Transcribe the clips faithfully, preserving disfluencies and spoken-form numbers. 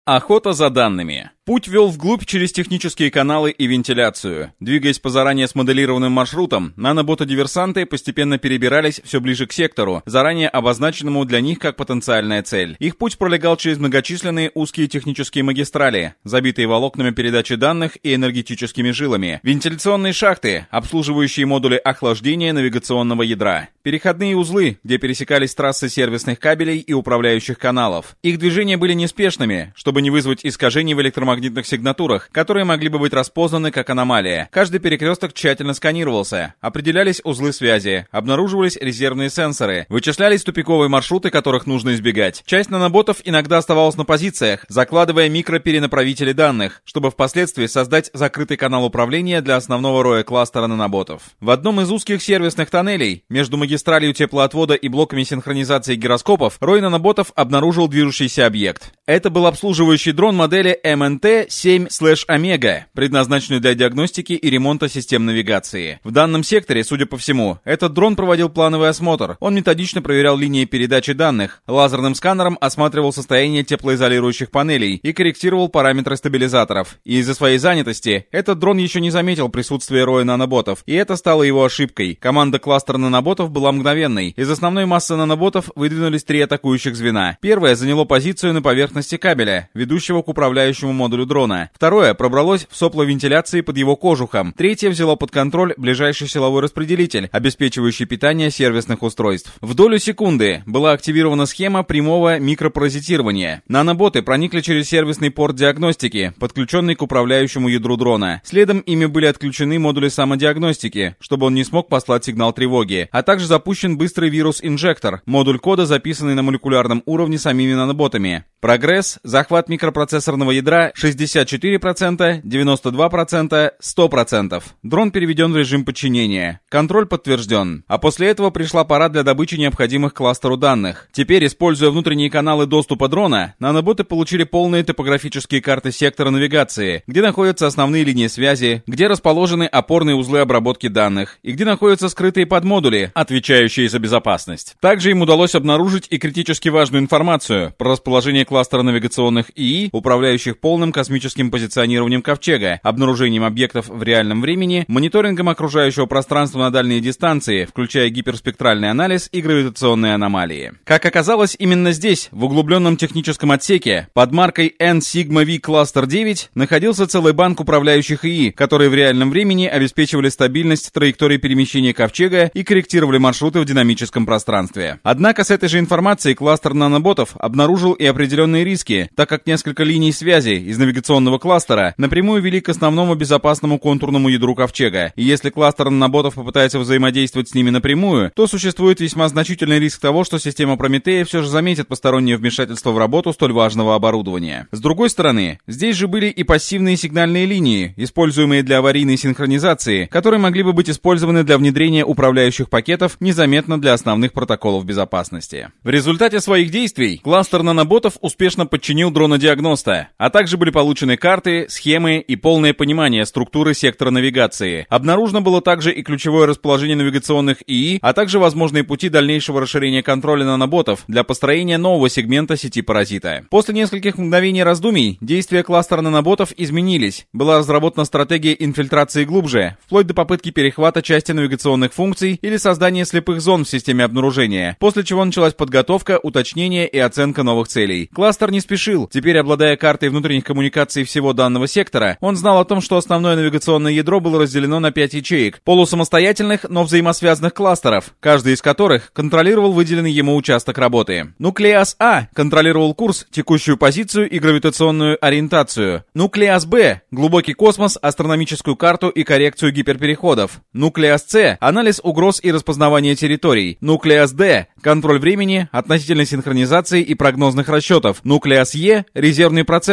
Охота за данными. Путь вел вглубь через технические каналы и вентиляцию. Двигаясь по заранее смоделированным маршрутам, наноботы-диверсанты постепенно перебирались все ближе к сектору, заранее обозначенному для них как потенциальная цель. Их путь пролегал через многочисленные узкие технические магистрали, забитые волокнами передачи данных и энергетическими жилами, вентиляционные шахты, обслуживающие модули охлаждения навигационного ядра, переходные узлы, где пересекались трассы сервисных кабелей и управляющих каналов. Их движения были неспешными, чтобы не вызвать искажений в электромагнитных магнитных сигнатурах, которые могли бы быть распознаны как аномалия. Каждый перекресток тщательно сканировался, определялись узлы связи, обнаруживались резервные сенсоры, вычислялись тупиковые маршруты, которых нужно избегать. Часть наноботов иногда оставалась на позициях, закладывая микроперенаправители данных, чтобы впоследствии создать закрытый канал управления для основного роя кластера наноботов. В одном из узких сервисных тоннелей, между магистралью теплоотвода и блоками синхронизации гироскопов, рой наноботов обнаружил движущийся объект. Это был обслуживающий дрон модели эм эн тэ семь Омега, предназначенный для диагностики и ремонта систем навигации. В данном секторе, судя по всему, этот дрон проводил плановый осмотр. Он методично проверял линии передачи данных, лазерным сканером осматривал состояние теплоизолирующих панелей и корректировал параметры стабилизаторов. И из-за своей занятости этот дрон еще не заметил присутствия роя наноботов, и это стало его ошибкой. Команда кластера наноботов была мгновенной. Из основной массы наноботов выдвинулись три атакующих звена. Первое заняло позицию на поверхности кабеля, ведущего к управляющему модулю дрона. Второе пробралось в сопло вентиляции под его кожухом. Третье взяло под контроль ближайший силовой распределитель, обеспечивающий питание сервисных устройств. В долю секунды была активирована схема прямого микропаразитирования. Наноботы проникли через сервисный порт диагностики, подключенный к управляющему ядру дрона. Следом ими были отключены модули самодиагностики, чтобы он не смог послать сигнал тревоги, а также запущен быстрый вирус-инжектор, модуль кода, записанный на молекулярном уровне самими наноботами. Прогресс, захват микропроцессорного ядра шестьдесят четыре процента, девяносто два процента, сто процентов. Дрон переведен в режим подчинения. Контроль подтвержден. А после этого пришла пора для добычи необходимых кластеру данных. Теперь, используя внутренние каналы доступа дрона, наноботы получили полные топографические карты сектора навигации, где находятся основные линии связи, где расположены опорные узлы обработки данных и где находятся скрытые подмодули, отвечающие за безопасность. Также им удалось обнаружить и критически важную информацию про расположение кластера навигационных ИИ, управляющих полным космическим позиционированием Ковчега, обнаружением объектов в реальном времени, мониторингом окружающего пространства на дальние дистанции, включая гиперспектральный анализ и гравитационные аномалии. Как оказалось, именно здесь, в углубленном техническом отсеке, под маркой эн сигма ви Cluster девять, находился целый банк управляющих ИИ, которые в реальном времени обеспечивали стабильность траектории перемещения Ковчега и корректировали маршруты в динамическом пространстве. Однако с этой же информацией кластер наноботов обнаружил и определенные риски, так как несколько линий связи из навигационного кластера напрямую вели к основному безопасному контурному ядру Ковчега, и если кластер наноботов попытается взаимодействовать с ними напрямую, то существует весьма значительный риск того, что система Прометея все же заметит постороннее вмешательство в работу столь важного оборудования. С другой стороны, здесь же были и пассивные сигнальные линии, используемые для аварийной синхронизации, которые могли бы быть использованы для внедрения управляющих пакетов незаметно для основных протоколов безопасности. В результате своих действий кластер наноботов успешно подчинил дрона-диагноста, а также были получены карты, схемы и полное понимание структуры сектора навигации. Обнаружено было также и ключевое расположение навигационных ИИ, а также возможные пути дальнейшего расширения контроля наноботов для построения нового сегмента сети паразита. После нескольких мгновений раздумий, действия кластера наноботов изменились. Была разработана стратегия инфильтрации глубже, вплоть до попытки перехвата части навигационных функций или создания слепых зон в системе обнаружения, после чего началась подготовка, уточнение и оценка новых целей. Кластер не спешил. Теперь, обладая картой внутренних коммуникаций всего данного сектора, он знал о том, что основное навигационное ядро было разделено на пять ячеек, полусамостоятельных, но взаимосвязанных кластеров, каждый из которых контролировал выделенный ему участок работы. Нуклеас А контролировал курс, текущую позицию и гравитационную ориентацию. Нуклеас Б — глубокий космос, астрономическую карту и коррекцию гиперпереходов. Нуклеас С — анализ угроз и распознавание территорий. Нуклеас Д — контроль времени, относительной синхронизации и прогнозных расчетов. Нуклеас Е — резервный процессор с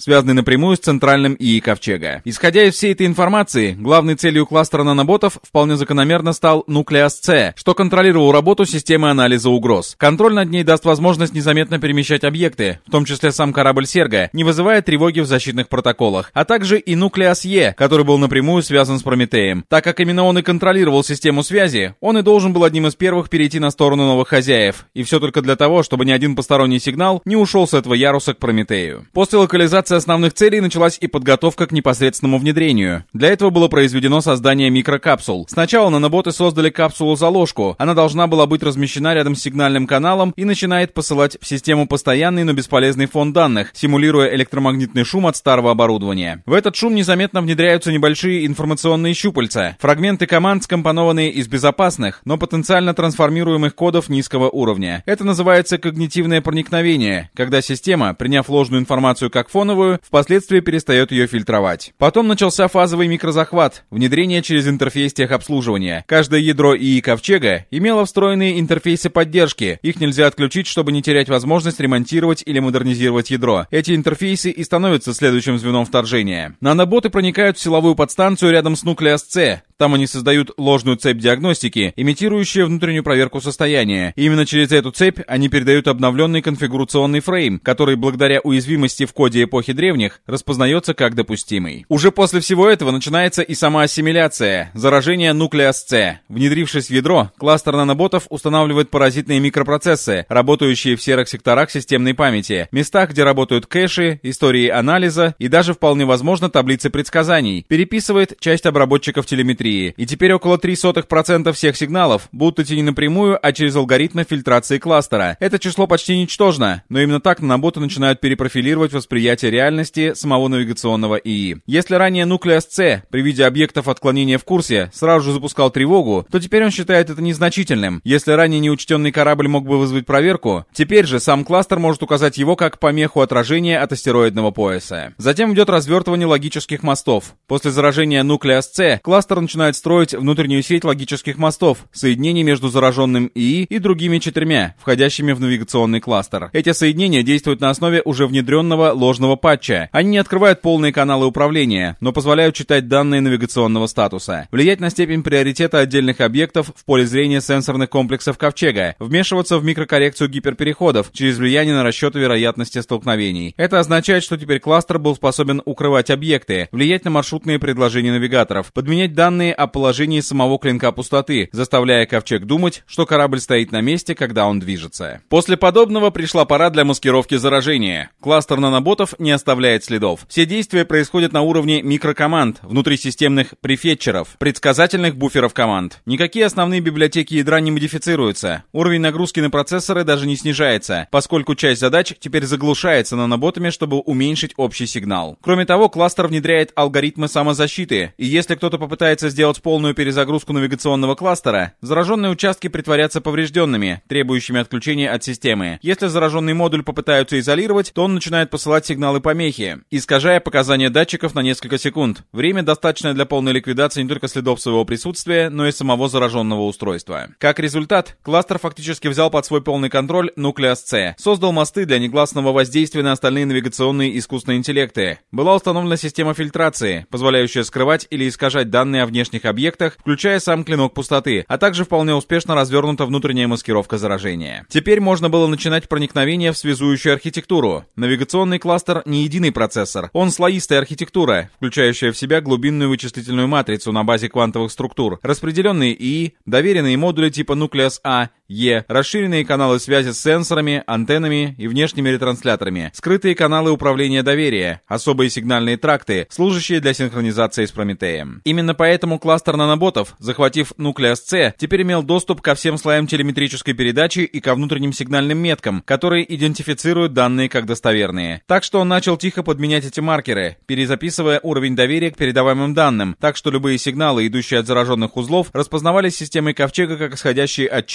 связанный напрямую с центральным ИИ Ковчега. Исходя из всей этой информации, главной целью кластера наноботов вполне закономерно стал Nucleus-C, что контролировал работу системы анализа угроз. Контроль над ней даст возможность незаметно перемещать объекты, в том числе сам корабль Серга, не вызывая тревоги в защитных протоколах, а также и Nucleus-E, который был напрямую связан с Прометеем. Так как именно он и контролировал систему связи, он и должен был одним из первых перейти на сторону новых хозяев, и все только для того, чтобы ни один посторонний сигнал не ушел с этого яруса к Прометею. После локализации основных целей началась и подготовка к непосредственному внедрению. Для этого было произведено создание микрокапсул. Сначала наноботы создали капсулу-заложку. Она должна была быть размещена рядом с сигнальным каналом и начинает посылать в систему постоянный, но бесполезный фон данных, симулируя электромагнитный шум от старого оборудования. В этот шум незаметно внедряются небольшие информационные щупальца, фрагменты команд, скомпонованные из безопасных, но потенциально трансформируемых кодов низкого уровня. Это называется когнитивное проникновение, когда система, приняв ложную информацию как фоновую, впоследствии перестает ее фильтровать. Потом начался фазовый микрозахват, внедрение через интерфейс техобслуживания. Каждое ядро ИИ Ковчега имело встроенные интерфейсы поддержки. Их нельзя отключить, чтобы не терять возможность ремонтировать или модернизировать ядро. Эти интерфейсы и становятся следующим звеном вторжения. Наноботы проникают в силовую подстанцию рядом с Nucleus-C. Там они создают ложную цепь диагностики, имитирующую внутреннюю проверку состояния. И именно через эту цепь они передают обновленный конфигурационный фрейм, который благодаря уязвимости в коде эпохи древних распознается как допустимый. Уже после всего этого начинается и сама ассимиляция, заражение Nucleus-C. Внедрившись в ядро, кластер наноботов устанавливает паразитные микропроцессы, работающие в серых секторах системной памяти, местах, где работают кэши, истории анализа и даже вполне возможно таблицы предсказаний, переписывает часть обработчиков телеметрии. И теперь около три сотых процента всех сигналов будут идти не напрямую, а через алгоритмы фильтрации кластера. Это число почти ничтожно, но именно так наноботы начинают перепрофилировать восприятие реальности самого навигационного ИИ. Если ранее Nucleus-C при виде объектов отклонения в курсе сразу же запускал тревогу, то теперь он считает это незначительным. Если ранее неучтенный корабль мог бы вызвать проверку, теперь же сам кластер может указать его как помеху отражения от астероидного пояса. Затем идет развертывание логических мостов. После заражения Nucleus-C кластер начинает строить внутреннюю сеть логических мостов, соединений между зараженным ИИ и другими четырьмя, входящими в навигационный кластер. Эти соединения действуют на основе уже внедренного ложного патча. Они не открывают полные каналы управления, но позволяют читать данные навигационного статуса, влиять на степень приоритета отдельных объектов в поле зрения сенсорных комплексов Ковчега, вмешиваться в микрокоррекцию гиперпереходов через влияние на расчеты вероятности столкновений. Это означает, что теперь кластер был способен укрывать объекты, влиять на маршрутные предложения навигаторов, подменять данные о положении самого клинка пустоты, заставляя Ковчег думать, что корабль стоит на месте, когда он движется. После подобного пришла пора для маскировки заражения. Кластер наноботов не оставляет следов. Все действия происходят на уровне микрокоманд, внутрисистемных префетчеров, предсказательных буферов команд. Никакие основные библиотеки ядра не модифицируются. Уровень нагрузки на процессоры даже не снижается, поскольку часть задач теперь заглушается наноботами, чтобы уменьшить общий сигнал. Кроме того, кластер внедряет алгоритмы самозащиты, и если кто-то попытается сделать полную перезагрузку навигационного кластера, зараженные участки притворятся поврежденными, требующими отключения от системы. Если зараженный модуль попытаются изолировать, то он начинает посылать сигналы помехи, искажая показания датчиков на несколько секунд. Время достаточное для полной ликвидации не только следов своего присутствия, но и самого зараженного устройства. Как результат, кластер фактически взял под свой полный контроль Nucleus-C, создал мосты для негласного воздействия на остальные навигационные искусственные интеллекты. Была установлена система фильтрации, позволяющая скрывать или искажать данные о внешних объектах, включая сам клинок пустоты, а также вполне успешно развернута внутренняя маскировка заражения. Теперь можно было начинать проникновение в связующую архитектуру. Навигационный кластер не единый процессор, он слоистая архитектура, включающая в себя глубинную вычислительную матрицу на базе квантовых структур, распределенные ИИ, доверенные модули типа Nucleus-A, E, расширенные каналы связи с сенсорами, антеннами и внешними ретрансляторами, скрытые каналы управления доверия, особые сигнальные тракты, служащие для синхронизации с Прометеем. Именно поэтому кластер наноботов, захватив Nucleus-C, теперь имел доступ ко всем слоям телеметрической передачи и ко внутренним сигнальным меткам, которые идентифицируют данные как достоверные. Так что он начал тихо подменять эти маркеры, перезаписывая уровень доверия к передаваемым данным, так что любые сигналы, идущие от зараженных узлов, распознавались системой Ковчега как исходящие от чистых,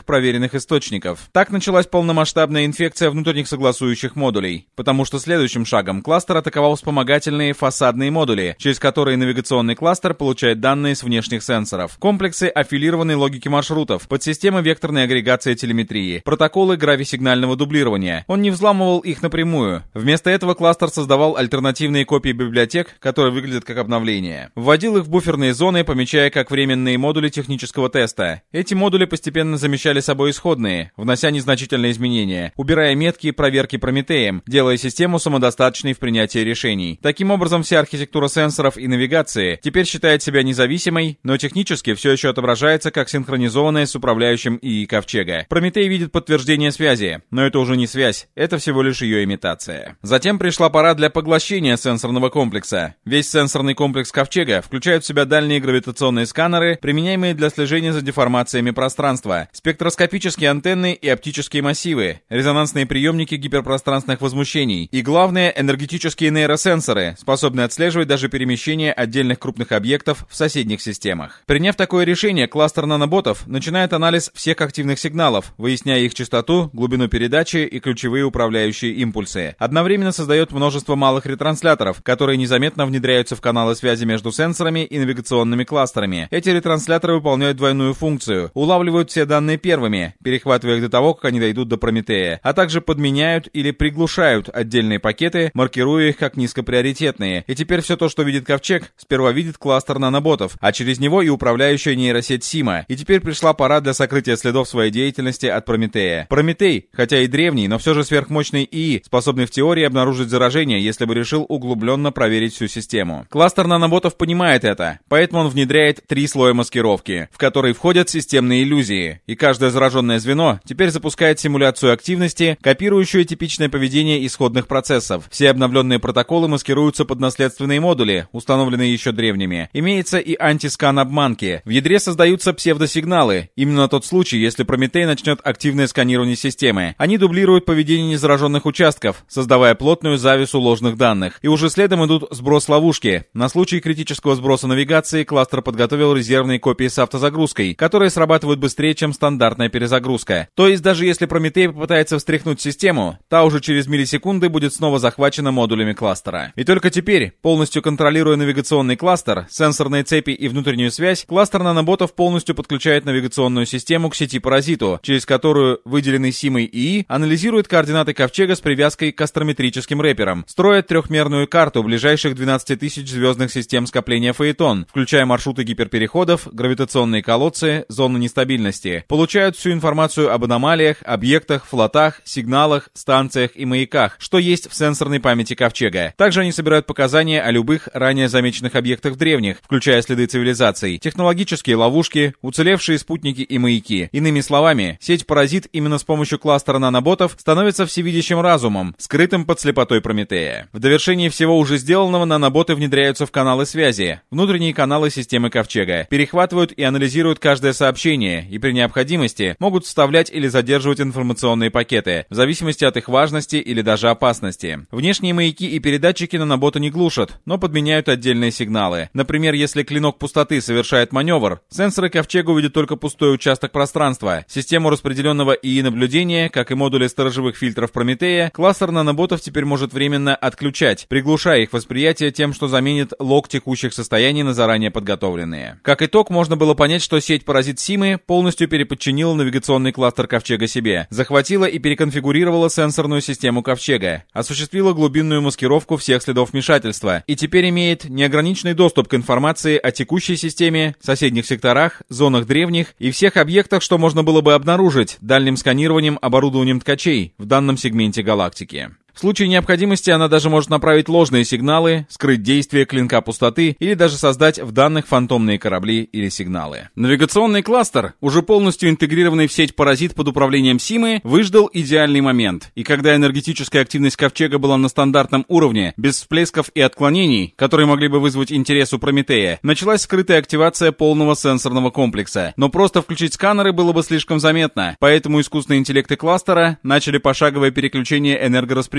проверенных источников. Так началась полномасштабная инфекция внутренних согласующих модулей, потому что следующим шагом кластер атаковал вспомогательные фасадные модули, через которые навигационный кластер получает данные с внешних сенсоров, комплексы аффилированной логики маршрутов, подсистемы векторной агрегации телеметрии, протоколы грависигнального дублирования. Он не взламывал их напрямую. Вместо этого кластер создавал альтернативные копии библиотек, которые выглядят как обновления. Вводил их в буферные зоны, помечая как временные модули технического теста. Эти модули постепенно замещали собой исходные, внося незначительные изменения, убирая метки проверки Прометеем, делая систему самодостаточной в принятии решений. Таким образом, вся архитектура сенсоров и навигации теперь считает себя независимой, но технически все еще отображается как синхронизованная с управляющим ИИ Ковчега. Прометей видит подтверждение связи, но это уже не связь, это всего лишь ее имитация. Затем пришла пора для поглощения сенсорного комплекса. Весь сенсорный комплекс Ковчега включает в себя дальние гравитационные сканеры, применяемые для слежения за деформациями пространства, спектроскопические антенны и оптические массивы, резонансные приемники гиперпространственных возмущений и, главное, энергетические нейросенсоры, способные отслеживать даже перемещение отдельных крупных объектов в соседних системах. Приняв такое решение, кластер наноботов начинает анализ всех активных сигналов, выясняя их частоту, глубину передачи и ключевые управляющие импульсы. Одновременно создает множество малых ретрансляторов, которые незаметно внедряются в каналы связи между сенсорами и навигационными кластерами. Эти ретрансляторы выполняют двойную функцию: улавливают все данные первыми, перехватывая их до того, как они дойдут до Прометея, а также подменяют или приглушают отдельные пакеты, маркируя их как низкоприоритетные. И теперь все то, что видит Ковчег, сперва видит кластер наноботов, а через него и управляющая нейросеть Сима. И теперь пришла пора для сокрытия следов своей деятельности от Прометея. Прометей, хотя и древний, но все же сверхмощный ИИ, способный в теории обнаружить заражение, если бы решил углубленно проверить всю систему. Кластер наноботов понимает это, поэтому он внедряет три слоя маскировки, в которые входят системные иллюзии, и каждое зараженное звено теперь запускает симуляцию активности, копирующую типичное поведение исходных процессов. Все обновленные протоколы маскируются под наследственные модули, установленные еще древними. Имеется и антискан обманки. В ядре создаются псевдосигналы, именно на тот случай, если Прометей начнет активное сканирование системы. Они дублируют поведение незараженных участков, создавая плотную завесу ложных данных. И уже следом идут сброс ловушки. На случай критического сброса навигации кластер подготовил резервные копии с автозагрузкой, которые срабатывают быстрее, чем стандартная перезагрузка. То есть даже если Прометей попытается встряхнуть систему, та уже через миллисекунды будет снова захвачена модулями кластера. И только теперь, полностью контролируя навигационный кластер, сенсорные цепи и внутреннюю связь, кластер наноботов полностью подключает навигационную систему к сети-паразиту, через которую выделенный Симой ИИ анализирует координаты Ковчега с привязкой к астрометрическим рэперам, строит трехмерную карту ближайших двенадцати тысяч звездных систем скопления Фаэтон, включая маршруты гиперпереходов, гравитационные колодцы, зоны нестабильности, получают всю информацию об аномалиях, объектах, флотах, сигналах, станциях и маяках, что есть в сенсорной памяти Ковчега. Также они собирают показания о любых ранее замеченных объектах древних, включая следы цивилизаций, технологические ловушки, уцелевшие спутники и маяки. Иными словами, сеть-паразит именно с помощью кластера наноботов становится всевидящим разумом, скрытым под слепотой Прометея. В довершении всего уже сделанного наноботы внедряются в каналы связи, внутренние каналы системы Ковчега, перехватывают и анализируют каждое сообщение и при необходимости могут вставлять или задерживать информационные пакеты, в зависимости от их важности или даже опасности. Внешние маяки и передатчики нанобота не глушат, но подменяют отдельные сигналы. Например, если клинок пустоты совершает маневр, сенсоры Ковчега увидят только пустой участок пространства. Систему распределенного ИИ наблюдения, как и модули сторожевых фильтров Прометея, кластер наноботов теперь может временно отключать, приглушая их восприятие тем, что заменит лог текущих состояний на заранее подготовленные. Как итог, можно было понять, что сеть-паразит Симы полностью переподчинила навигационный кластер Ковчега себе, захватила и переконфигурировала сенсорную систему Ковчега, осуществила глубинную маскировку всех следов вмешательства и теперь имеет неограниченный доступ к информации о текущей системе, соседних секторах, зонах древних и всех объектах, что можно было бы обнаружить дальним сканированием оборудованием ткачей в данном сегменте галактики. В случае необходимости она даже может направить ложные сигналы, скрыть действие клинка пустоты или даже создать в данных фантомные корабли или сигналы. Навигационный кластер, уже полностью интегрированный в сеть паразит под управлением Симы, выждал идеальный момент. И когда энергетическая активность Ковчега была на стандартном уровне, без всплесков и отклонений, которые могли бы вызвать интерес у Прометея, началась скрытая активация полного сенсорного комплекса. Но просто включить сканеры было бы слишком заметно, поэтому искусственные интеллекты кластера начали пошаговое переключение энергораспределения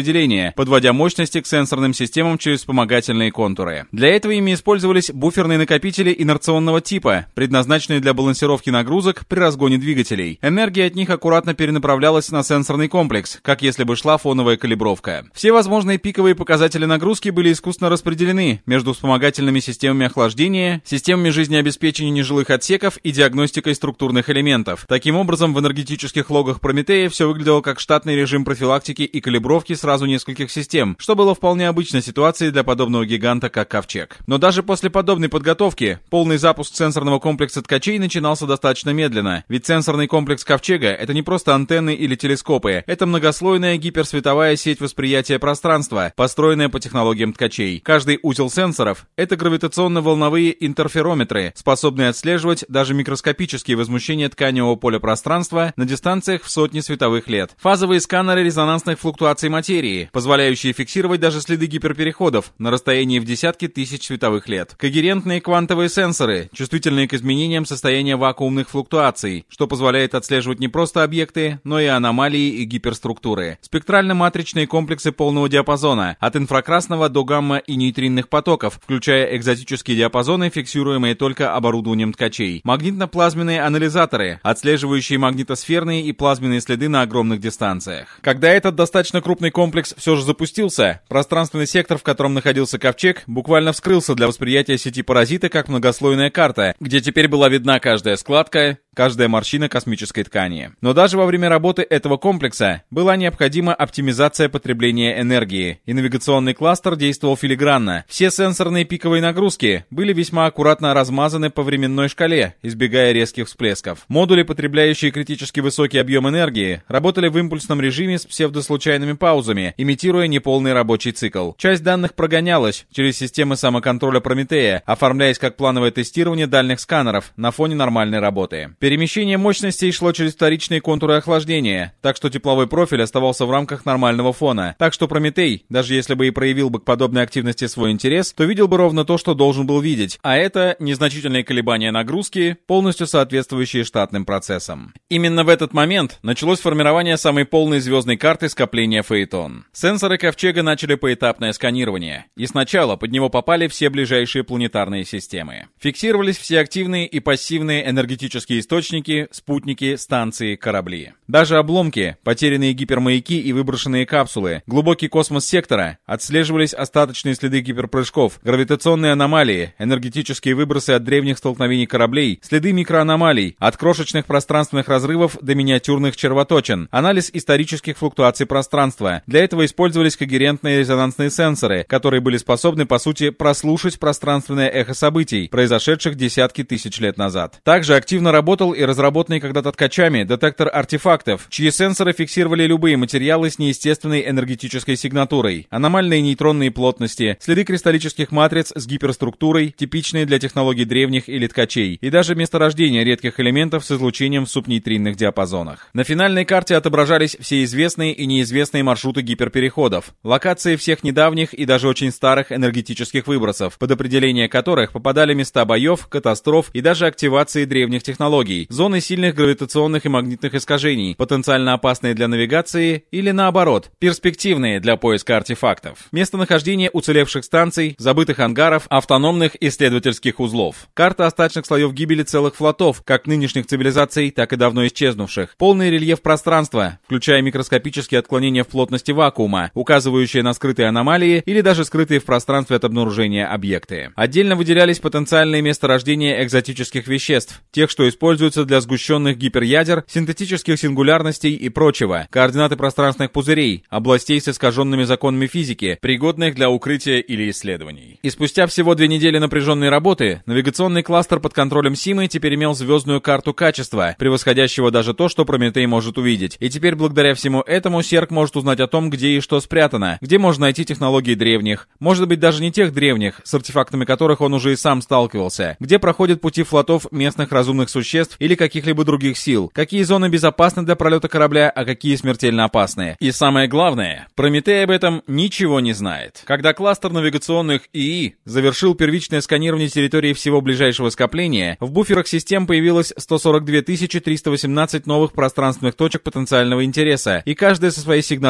распределения, подводя мощности к сенсорным системам через вспомогательные контуры. Для этого ими использовались буферные накопители инерционного типа, предназначенные для балансировки нагрузок при разгоне двигателей. Энергия от них аккуратно перенаправлялась на сенсорный комплекс, как если бы шла фоновая калибровка. Все возможные пиковые показатели нагрузки были искусственно распределены между вспомогательными системами охлаждения, системами жизнеобеспечения нежилых отсеков и диагностикой структурных элементов. Таким образом, в энергетических логах Прометея все выглядело как штатный режим профилактики и калибровки сразу нескольких систем, что было вполне обычной ситуацией для подобного гиганта, как Ковчег. Но даже после подобной подготовки, полный запуск сенсорного комплекса ткачей начинался достаточно медленно, ведь сенсорный комплекс Ковчега — это не просто антенны или телескопы, это многослойная гиперсветовая сеть восприятия пространства, построенная по технологиям ткачей. Каждый узел сенсоров — это гравитационно-волновые интерферометры, способные отслеживать даже микроскопические возмущения тканевого поля пространства на дистанциях в сотни световых лет. Фазовые сканеры резонансных флуктуаций материи, позволяющие фиксировать даже следы гиперпереходов на расстоянии в десятки тысяч световых лет. Когерентные квантовые сенсоры, чувствительные к изменениям состояния вакуумных флуктуаций, что позволяет отслеживать не просто объекты, но и аномалии и гиперструктуры. Спектрально-матричные комплексы полного диапазона, от инфракрасного до гамма и нейтринных потоков, включая экзотические диапазоны, фиксируемые только оборудованием ткачей. Магнитно-плазменные анализаторы, отслеживающие магнитосферные и плазменные следы на огромных дистанциях. Когда этот достаточно крупный комплекс все же запустился, пространственный сектор, в котором находился Ковчег, буквально вскрылся для восприятия сети паразита как многослойная карта, где теперь была видна каждая складка, каждая морщина космической ткани. Но даже во время работы этого комплекса была необходима оптимизация потребления энергии, и навигационный кластер действовал филигранно. Все сенсорные пиковые нагрузки были весьма аккуратно размазаны по временной шкале, избегая резких всплесков. Модули, потребляющие критически высокий объем энергии, работали в импульсном режиме с псевдослучайными паузами, имитируя неполный рабочий цикл. Часть данных прогонялась через системы самоконтроля Прометея, оформляясь как плановое тестирование дальних сканеров на фоне нормальной работы. Перемещение мощностей шло через вторичные контуры охлаждения, так что тепловой профиль оставался в рамках нормального фона. Так что Прометей, даже если бы и проявил бы к подобной активности свой интерес, то видел бы ровно то, что должен был видеть, а это незначительные колебания нагрузки, полностью соответствующие штатным процессам. Именно в этот момент началось формирование самой полной звездной карты скопления Фаэтон. Сенсоры Ковчега начали поэтапное сканирование, и сначала под него попали все ближайшие планетарные системы. Фиксировались все активные и пассивные энергетические источники, спутники, станции, корабли. Даже обломки, потерянные гипермаяки и выброшенные капсулы, глубокий космос сектора, отслеживались остаточные следы гиперпрыжков, гравитационные аномалии, энергетические выбросы от древних столкновений кораблей, следы микроаномалий, от крошечных пространственных разрывов до миниатюрных червоточин, анализ исторических флуктуаций пространства. Для этого использовались когерентные резонансные сенсоры, которые были способны, по сути, прослушать пространственное эхо событий, произошедших десятки тысяч лет назад. Также активно работал и разработанный когда-то ткачами детектор артефактов, чьи сенсоры фиксировали любые материалы с неестественной энергетической сигнатурой, аномальные нейтронные плотности, следы кристаллических матриц с гиперструктурой, типичные для технологий древних или ткачей, и даже месторождение редких элементов с излучением в субнейтринных диапазонах. На финальной карте отображались все известные и неизвестные маршруты гиперпереходов, локации всех недавних и даже очень старых энергетических выбросов, под определение которых попадали места боев, катастроф и даже активации древних технологий, зоны сильных гравитационных и магнитных искажений, потенциально опасные для навигации или, наоборот, перспективные для поиска артефактов. Местонахождение уцелевших станций, забытых ангаров, автономных исследовательских узлов. Карта остаточных слоев гибели целых флотов, как нынешних цивилизаций, так и давно исчезнувших. Полный рельеф пространства, включая микроскопические отклонения в плотности вакуума, указывающие на скрытые аномалии или даже скрытые в пространстве от обнаружения объекты. Отдельно выделялись потенциальные месторождения экзотических веществ, тех, что используются для сгущенных гиперядер, синтетических сингулярностей и прочего, координаты пространственных пузырей, областей с искаженными законами физики, пригодных для укрытия или исследований. И спустя всего две недели напряженной работы, навигационный кластер под контролем Симы теперь имел звездную карту качества, превосходящего даже то, что Прометей может увидеть. И теперь благодаря всему этому Серк может узнать о том, где и что спрятано, где можно найти технологии древних, может быть даже не тех древних, с артефактами которых он уже и сам сталкивался, где проходят пути флотов местных разумных существ или каких-либо других сил, какие зоны безопасны для пролета корабля, а какие смертельно опасны. И самое главное, Прометей об этом ничего не знает. Когда кластер навигационных ИИ завершил первичное сканирование территории всего ближайшего скопления, в буферах систем появилось сто сорок две тысячи триста восемнадцать новых пространственных точек потенциального интереса, и каждая со своей сигнатурой,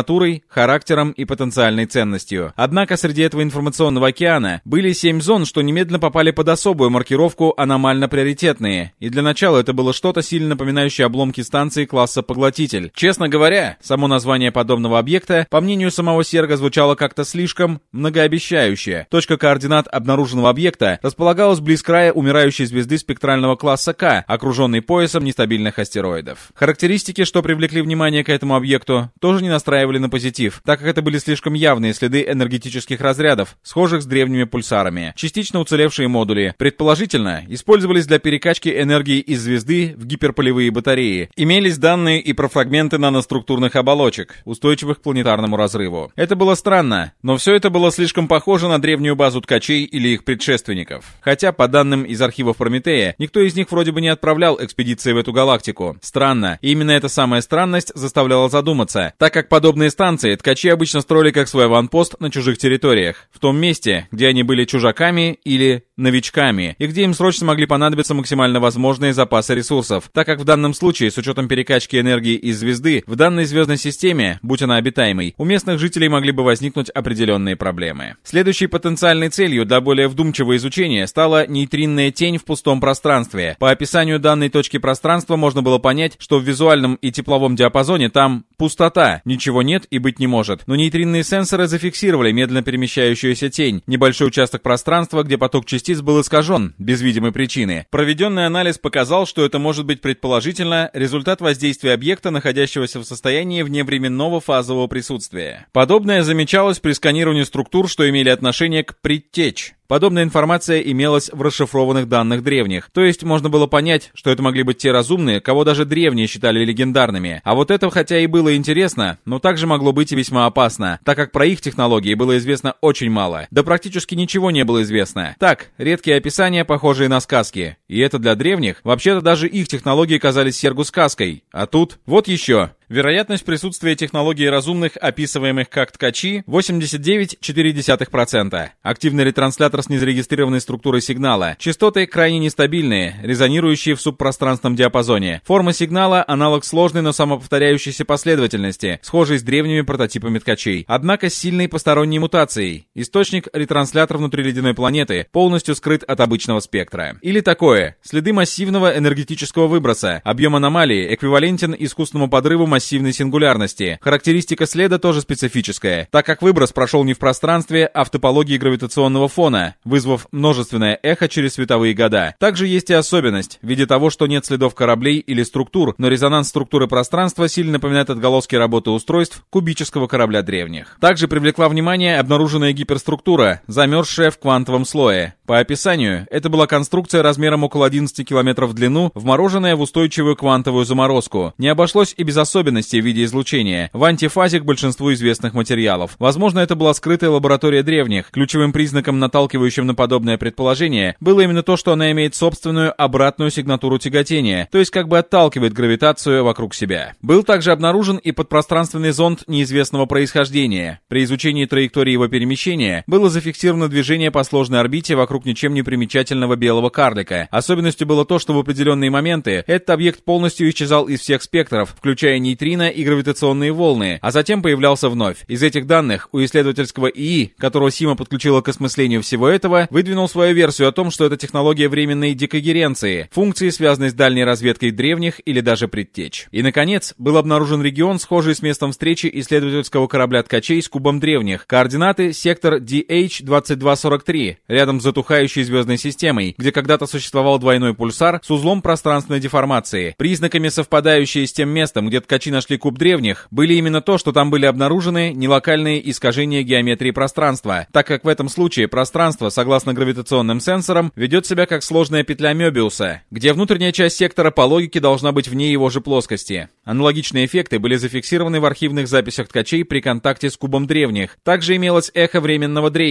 характером и потенциальной ценностью. Однако среди этого информационного океана были семь зон, что немедленно попали под особую маркировку аномально приоритетные, и для начала это было что-то сильно напоминающее обломки станции класса Поглотитель. Честно говоря, само название подобного объекта, по мнению самого Серга, звучало как-то слишком многообещающе. Точка координат обнаруженного объекта располагалась близ края умирающей звезды спектрального класса К, окруженной поясом нестабильных астероидов. Характеристики, что привлекли внимание к этому объекту, тоже не настраивали на позитив, так как это были слишком явные следы энергетических разрядов, схожих с древними пульсарами. Частично уцелевшие модули, предположительно, использовались для перекачки энергии из звезды в гиперполевые батареи. Имелись данные и про фрагменты наноструктурных оболочек, устойчивых к планетарному разрыву. Это было странно, но все это было слишком похоже на древнюю базу ткачей или их предшественников. Хотя, по данным из архивов Прометея, никто из них вроде бы не отправлял экспедиции в эту галактику. Странно, и именно эта самая странность заставляла задуматься, так как подобные станции ткачи обычно строили как свой аванпост на чужих территориях, в том месте, где они были чужаками или новичками, и где им срочно могли понадобиться максимально возможные запасы ресурсов, так как в данном случае, с учетом перекачки энергии из звезды, в данной звездной системе, будь она обитаемой, у местных жителей могли бы возникнуть определенные проблемы. Следующей потенциальной целью для более вдумчивого изучения стала нейтринная тень в пустом пространстве. По описанию данной точки пространства можно было понять, что в визуальном и тепловом диапазоне там пустота, ничего нет и быть не может, но нейтринные сенсоры зафиксировали медленно перемещающуюся тень, небольшой участок пространства, где поток частиц был искажен, без видимой причины. Проведенный анализ показал, что это может быть предположительно результат воздействия объекта, находящегося в состоянии вневременного фазового присутствия. Подобное замечалось при сканировании структур, что имели отношение к предтеч. Подобная информация имелась в расшифрованных данных древних, то есть можно было понять, что это могли быть те разумные, кого даже древние считали легендарными. А вот это хотя и было интересно, но также могло быть и весьма опасно, так как про их технологии было известно очень мало, да практически ничего не было известно. Так, редкие описания, похожие на сказки. И это для древних, вообще-то даже их технологии казались Сергу сказкой. А тут, вот еще. Вероятность присутствия технологий разумных, описываемых как ткачи, восемьдесят девять целых четыре десятых процента. Активный ретранслятор с незарегистрированной структурой сигнала. Частоты крайне нестабильные, резонирующие в субпространственном диапазоне. Форма сигнала — аналог сложной, но самоповторяющейся последовательности, схожей с древними прототипами ткачей. Однако с сильной посторонней мутацией. Источник — ретранслятор внутри ледяной планеты, полностью скрыт от обычного спектра. Или такое. Следы массивного энергетического выброса. Объем аномалии эквивалентен искусственному подрыву массивной сингулярности. Характеристика следа тоже специфическая, так как выброс прошел не в пространстве, а в топологии гравитационного фона, вызвав множественное эхо через световые года. Также есть и особенность, в виде того, что нет следов кораблей или структур, но резонанс структуры пространства сильно напоминает отголоски работы устройств кубического корабля древних. Также привлекла внимание обнаруженная гиперструктура, замерзшая в квантовом слое. По описанию, это была конструкция размером около одиннадцати километров в длину, вмороженная в устойчивую квантовую заморозку. Не обошлось и без особенностей в виде излучения, в антифазе к большинству известных материалов. Возможно, это была скрытая лаборатория древних. Ключевым признаком, наталкивающим на подобное предположение, было именно то, что она имеет собственную обратную сигнатуру тяготения, то есть как бы отталкивает гравитацию вокруг себя. Был также обнаружен и подпространственный зонд неизвестного происхождения. При изучении траектории его перемещения было зафиксировано движение по сложной орбите вокруг ничем не примечательного белого карлика. Особенностью было то, что в определенные моменты этот объект полностью исчезал из всех спектров, включая нейтрино и гравитационные волны, а затем появлялся вновь. Из этих данных у исследовательского ИИ, которого Сима подключила к осмыслению всего этого, выдвинул свою версию о том, что это технология временной декогеренции, функции, связанной с дальней разведкой древних или даже предтеч. И, наконец, был обнаружен регион, схожий с местом встречи исследовательского корабля ткачей с кубом древних. Координаты — сектор ди эйч двадцать два сорок три, рядом с затухающей звездной системой, где когда-то существовал двойной пульсар с узлом пространственной деформации. Признаками, совпадающие с тем местом, где ткачи нашли куб древних, были именно то, что там были обнаружены нелокальные искажения геометрии пространства, так как в этом случае пространство, согласно гравитационным сенсорам, ведет себя как сложная петля Мёбиуса, где внутренняя часть сектора по логике должна быть вне его же плоскости. Аналогичные эффекты были зафиксированы в архивных записях ткачей при контакте с кубом древних. Также имелось эхо временного дрейфа,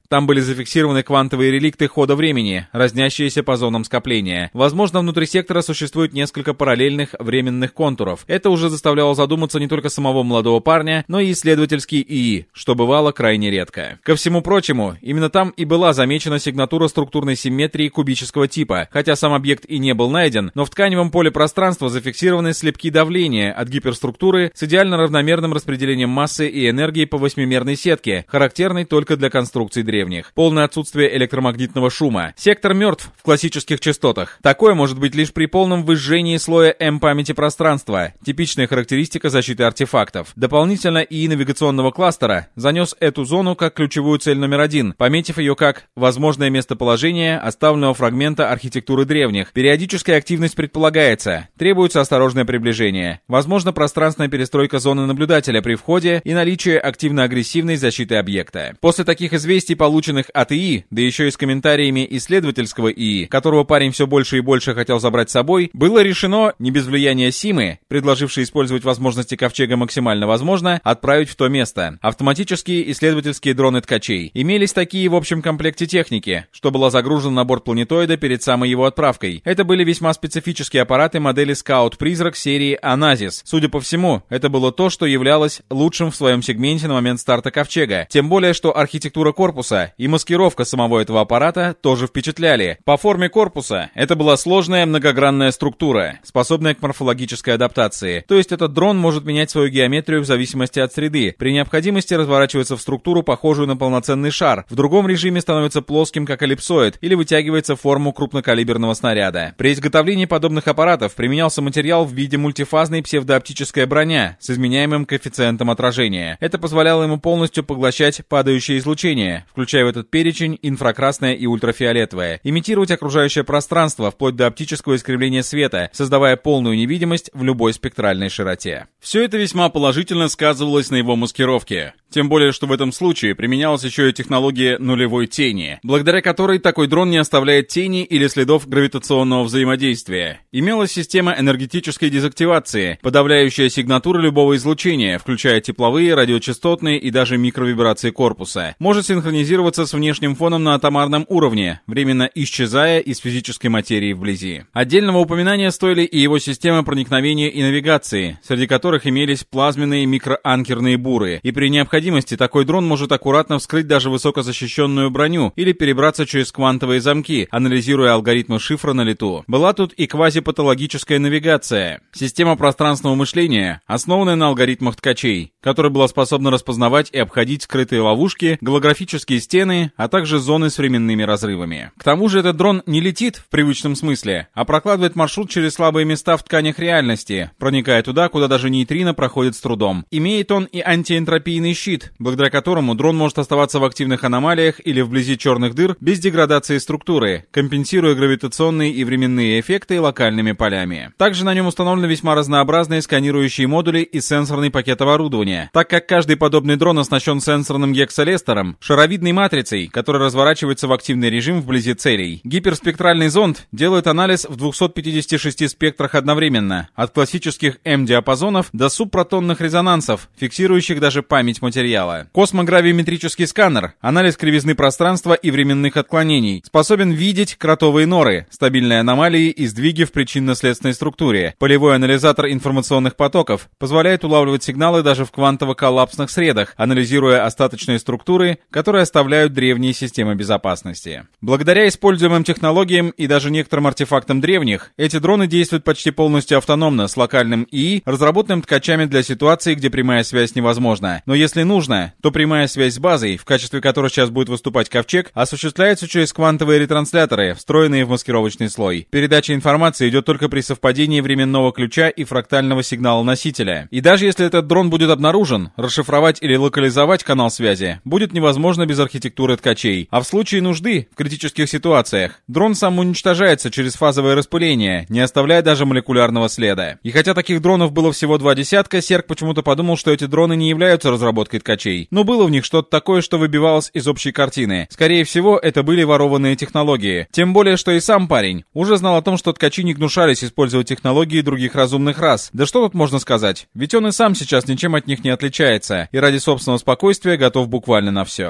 Там были зафиксированы квантовые реликты хода времени, разнящиеся по зонам скопления. Возможно, внутри сектора существует несколько параллельных временных контуров. Это уже заставляло задуматься не только самого молодого парня, но и исследовательский ИИ, что бывало крайне редко. Ко всему прочему, именно там и была замечена сигнатура структурной симметрии кубического типа. Хотя сам объект и не был найден, но в тканевом поле пространства зафиксированы слепки давления от гиперструктуры с идеально равномерным распределением массы и энергии по восьмимерной сетке, характерной только для конструкций древних. Полное отсутствие электромагнитного шума. Сектор мертв в классических частотах. Такое может быть лишь при полном выжжении слоя М-памяти пространства, типичная характеристика защиты артефактов. Дополнительно ИИ навигационного кластера занес эту зону как ключевую цель номер один, пометив ее как возможное местоположение оставленного фрагмента архитектуры древних. Периодическая активность предполагается, требуется осторожное приближение. Возможно, пространственная перестройка зоны наблюдателя при входе и наличие активно-агрессивной защиты объекта. После таких известий, полученных от ИИ, да еще и с комментариями исследовательского ИИ, которого парень все больше и больше хотел забрать с собой, было решено, не без влияния Симы, предложившей использовать возможности Ковчега максимально возможно, отправить в то место. Автоматические исследовательские дроны ткачей. Имелись такие в общем комплекте техники, что была загружена на борт планетоида перед самой его отправкой. Это были весьма специфические аппараты модели Скаут-Призрак серии Аназис. Судя по всему, это было то, что являлось лучшим в своем сегменте на момент старта Ковчега. Тем более, что архитектура корпуса и маскировка самого этого аппарата тоже впечатляли. По форме корпуса это была сложная многогранная структура, способная к морфологической адаптации. То есть этот дрон может менять свою геометрию в зависимости от среды. При необходимости разворачивается в структуру, похожую на полноценный шар. В другом режиме становится плоским, как эллипсоид, или вытягивается в форму крупнокалиберного снаряда. При изготовлении подобных аппаратов применялся материал в виде мультифазной псевдооптическая броня с изменяемым коэффициентом отражения. Это позволяло ему полностью поглощать падающее излучение, включая в этот перечень инфракрасное и ультрафиолетовое, имитировать окружающее пространство вплоть до оптического искривления света, создавая полную невидимость в любой спектральной широте. Все это весьма положительно сказывалось на его маскировке. Тем более, что в этом случае применялась еще и технология нулевой тени, благодаря которой такой дрон не оставляет тени или следов гравитационного взаимодействия. Имелась система энергетической дезактивации, подавляющая сигнатуры любого излучения, включая тепловые, радиочастотные и даже микровибрации корпуса. Может синхронизироваться с внешним фоном на атомарном уровне, временно исчезая из физической материи вблизи. Отдельного упоминания стоили и его системы проникновения и навигации, среди которых имелись плазменные микроанкерные буры, и при необходимости такой дрон может аккуратно вскрыть даже высокозащищенную броню или перебраться через квантовые замки, анализируя алгоритмы шифра на лету. Была тут и квазипатологическая навигация, система пространственного мышления, основанная на алгоритмах ткачей, которая была способна распознавать и обходить скрытые ловушки, голографические стены, а также зоны с временными разрывами. К тому же этот дрон не летит в привычном смысле, а прокладывает маршрут через слабые места в тканях реальности, проникая туда, куда даже нейтрино проходит с трудом. Имеет он и антиэнтропийный щит, благодаря которому дрон может оставаться в активных аномалиях или вблизи черных дыр без деградации структуры, компенсируя гравитационные и временные эффекты локальными полями. Также на нем установлены весьма разнообразные сканирующие модули и сенсорный пакет оборудования. Так как каждый подобный дрон оснащен сенсорным гексалестером, шаровидной матрицей, которая разворачивается в активный режим вблизи целей. Гиперспектральный зонд делает анализ в двухстах пятидесяти шести спектрах одновременно, от классических М-диапазонов до субпротонных резонансов, фиксирующих даже память материала. Космогравиметрический сканер, анализ кривизны пространства и временных отклонений, способен видеть кротовые норы, стабильные аномалии и сдвиги в причинно-следственной структуре. Полевой анализатор информационных потоков позволяет улавливать сигналы даже в квантово-коллапсных средах, анализируя остаточные структуры, которые оставляют древние системы безопасности. Благодаря используемым технологиям и даже некоторым артефактам древних, эти дроны действуют почти полностью автономно с локальным ИИ, разработанным ткачами для ситуации, где прямая связь невозможна. Но если нужно, то прямая связь с базой, в качестве которой сейчас будет выступать Ковчег, осуществляется через квантовые ретрансляторы, встроенные в маскировочный слой. Передача информации идет только при совпадении временного ключа и фрактального сигнала носителя. И даже если этот дрон будет обнаружен, расшифровать или локализовать канал связи будет невозможно без архитектуры ткачей. А в случае нужды, в критических ситуациях, дрон сам уничтожается через фазовое распыление, не оставляя даже молекулярного следа. И хотя таких дронов было всего два десятка, Серк почему-то подумал, что эти дроны не являются разработкой ткачей. Но было в них что-то такое, что выбивалось из общей картины. Скорее всего, это были ворованные технологии. Тем более, что и сам парень уже знал о том, что ткачи не гнушались использовать технологии других разумных рас. Да что тут можно сказать? Ведь он и сам сейчас ничем от них не отличается, и ради собственного спокойствия готов буквально на все. Для того,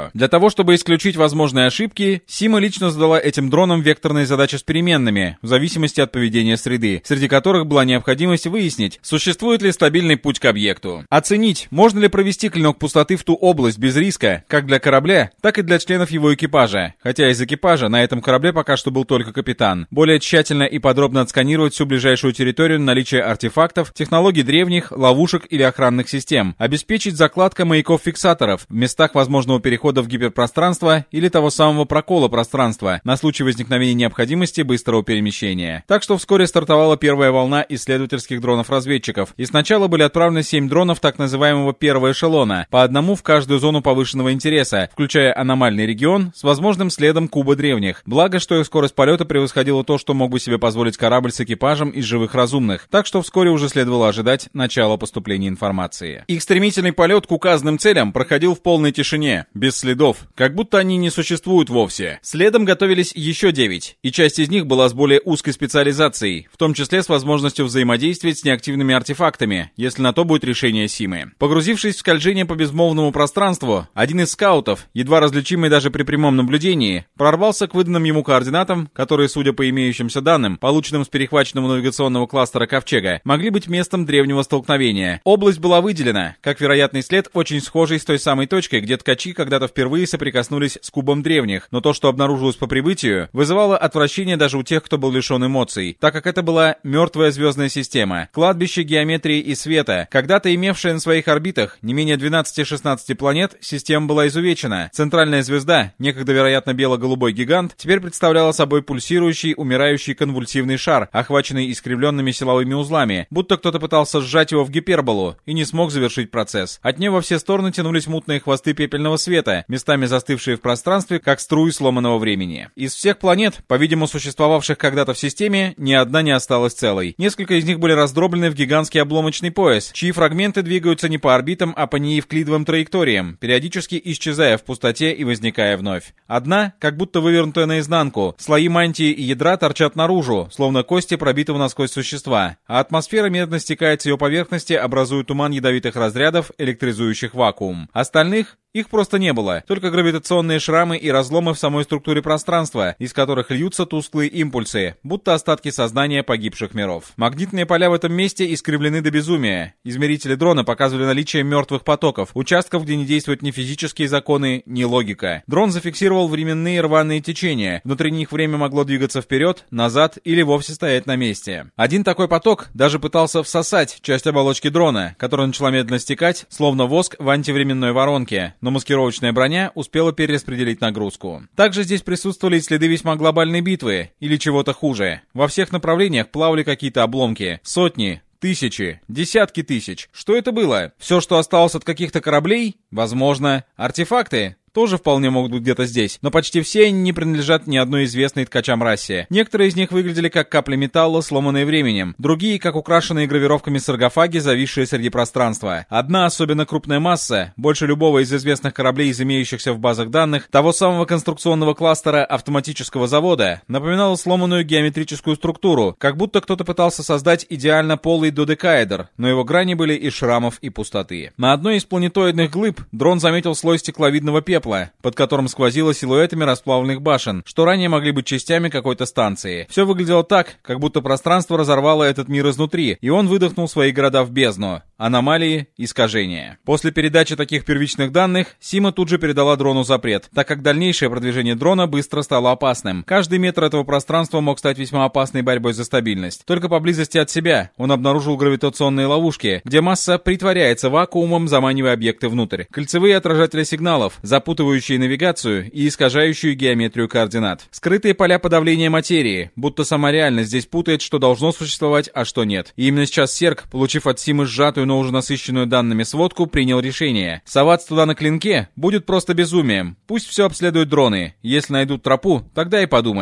того, чтобы исключить возможные ошибки, Сима лично задала этим дронам векторные задачи с переменными, в зависимости от поведения среды, среди которых была необходимость выяснить, существует ли стабильный путь к объекту. Оценить, можно ли провести клинок пустоты в ту область без риска, как для корабля, так и для членов его экипажа, хотя из экипажа на этом корабле пока что был только капитан. Более тщательно и подробно отсканировать всю ближайшую территорию на наличие артефактов, технологий древних, ловушек или охранных систем, обеспечить закладка маяков-фиксаторов в местах возможного перехода в гиперпространство или того самого прокола пространства на случай возникновения необходимости быстрого перемещения. Так что вскоре стартовала первая волна исследовательских дронов-разведчиков, и сначала были отправлены семь дронов так называемого первого эшелона, по одному в каждую зону повышенного интереса, включая аномальный регион с возможным следом куба древних. Благо, что их скорость полета превосходила то, что мог бы себе позволить корабль с экипажем из живых разумных, так что вскоре уже следовало ожидать начала поступления информации. Их стремительный полет к указанным целям проходил в полной тишине, без следов, как будто они не существуют вовсе. Следом готовились еще девять, и часть из них была с более узкой специализацией, в том числе с возможностью взаимодействовать с неактивными артефактами, если на то будет решение Симы. Погрузившись в скольжение по безмолвному пространству, один из скаутов, едва различимый даже при прямом наблюдении, прорвался к выданным ему координатам, которые, судя по имеющимся данным, полученным с перехваченного навигационного кластера Ковчега, могли быть местом древнего столкновения. Область была выделена, как вероятный след, очень схожий с той самой точкой, где ткачи когда-то впервые соприкоснулись с кубом древних, но то, что обнаружилось по прибытию, вызывало отвращение даже у тех, кто был лишен эмоций, так как это была мертвая звездная система, кладбище геометрии и света. Когда-то имевшая на своих орбитах не менее двенадцати-шестнадцати планет, система была изувечена. Центральная звезда, некогда вероятно бело-голубой гигант, теперь представляла собой пульсирующий, умирающий конвульсивный шар, охваченный искривленными силовыми узлами, будто кто-то пытался сжать его в гиперболу и не смог завершить процесс. От нее во все стороны тянулись мутные хвосты пепельного света, местами застывшие в пространстве, как струи сломанного времени. Из всех планет, по-видимому существовавших когда-то в системе, ни одна не осталась целой. Несколько из них были раздроблены в гигантский обломочный пояс, чьи фрагменты двигаются не по орбитам, а по неевклидовым траекториям, периодически исчезая в пустоте и возникая вновь. Одна, как будто вывернутая наизнанку, слои мантии и ядра торчат наружу, словно кости пробитого насквозь существа, а атмосфера медленно стекает с ее поверхности, образуя туман ядовитых разрядов, электризующих вакуум. Остальных их просто не было, только гравитационные шрамы и разломы в самой структуре пространства, из которых льются тусклые импульсы, будто остатки сознания погибших миров. Магнитные поля в этом месте искривлены до безумия. Измерители дрона показывали наличие мертвых потоков, участков, где не действуют ни физические законы, ни логика. Дрон зафиксировал временные рваные течения, внутри них время могло двигаться вперед, назад или вовсе стоять на месте. Один такой поток даже пытался всосать часть оболочки дрона, которая начала медленно стекать, словно воск в антивременной воронке, но маскировочная броня успела перераспределить нагрузку. Также здесь присутствовали следы весьма глобальной битвы, или чего-то хуже. Во всех направлениях плавали какие-то обломки, сотни, тысячи, десятки тысяч. Что это было? Все, что осталось от каких-то кораблей? Возможно. Артефакты? Тоже вполне могут быть где-то здесь, но почти все они не принадлежат ни одной известной ткачам расе. Некоторые из них выглядели как капли металла, сломанные временем, другие как украшенные гравировками саркофаги, зависшие среди пространства. Одна особенно крупная масса, больше любого из известных кораблей из имеющихся в базах данных, того самого конструкционного кластера автоматического завода, напоминала сломанную геометрическую структуру, как будто кто-то пытался создать идеально полый додекаэдр, но его грани были из шрамов и пустоты. На одной из планетоидных глыб дрон заметил слой стекловидного пепла, под которым сквозило силуэтами расплавленных башен, что ранее могли быть частями какой-то станции. Все выглядело так, как будто пространство разорвало этот мир изнутри, и он выдохнул свои города в бездну. Аномалии, искажения. После передачи таких первичных данных, Сима тут же передала дрону запрет, так как дальнейшее продвижение дрона быстро стало опасным. Каждый метр этого пространства мог стать весьма опасной борьбой за стабильность. Только поблизости от себя он обнаружил гравитационные ловушки, где масса притворяется вакуумом, заманивая объекты внутрь. Кольцевые отражатели сигналов, запутывающие навигацию и искажающие геометрию координат. Скрытые поля подавления материи, будто сама реальность здесь путает, что должно существовать, а что нет. И именно сейчас Серк, получив от Симы сжатую, но уже насыщенную данными сводку, принял решение. Соваться туда на клинке будет просто безумием. Пусть все обследуют дроны. Если найдут тропу, тогда и подумаем.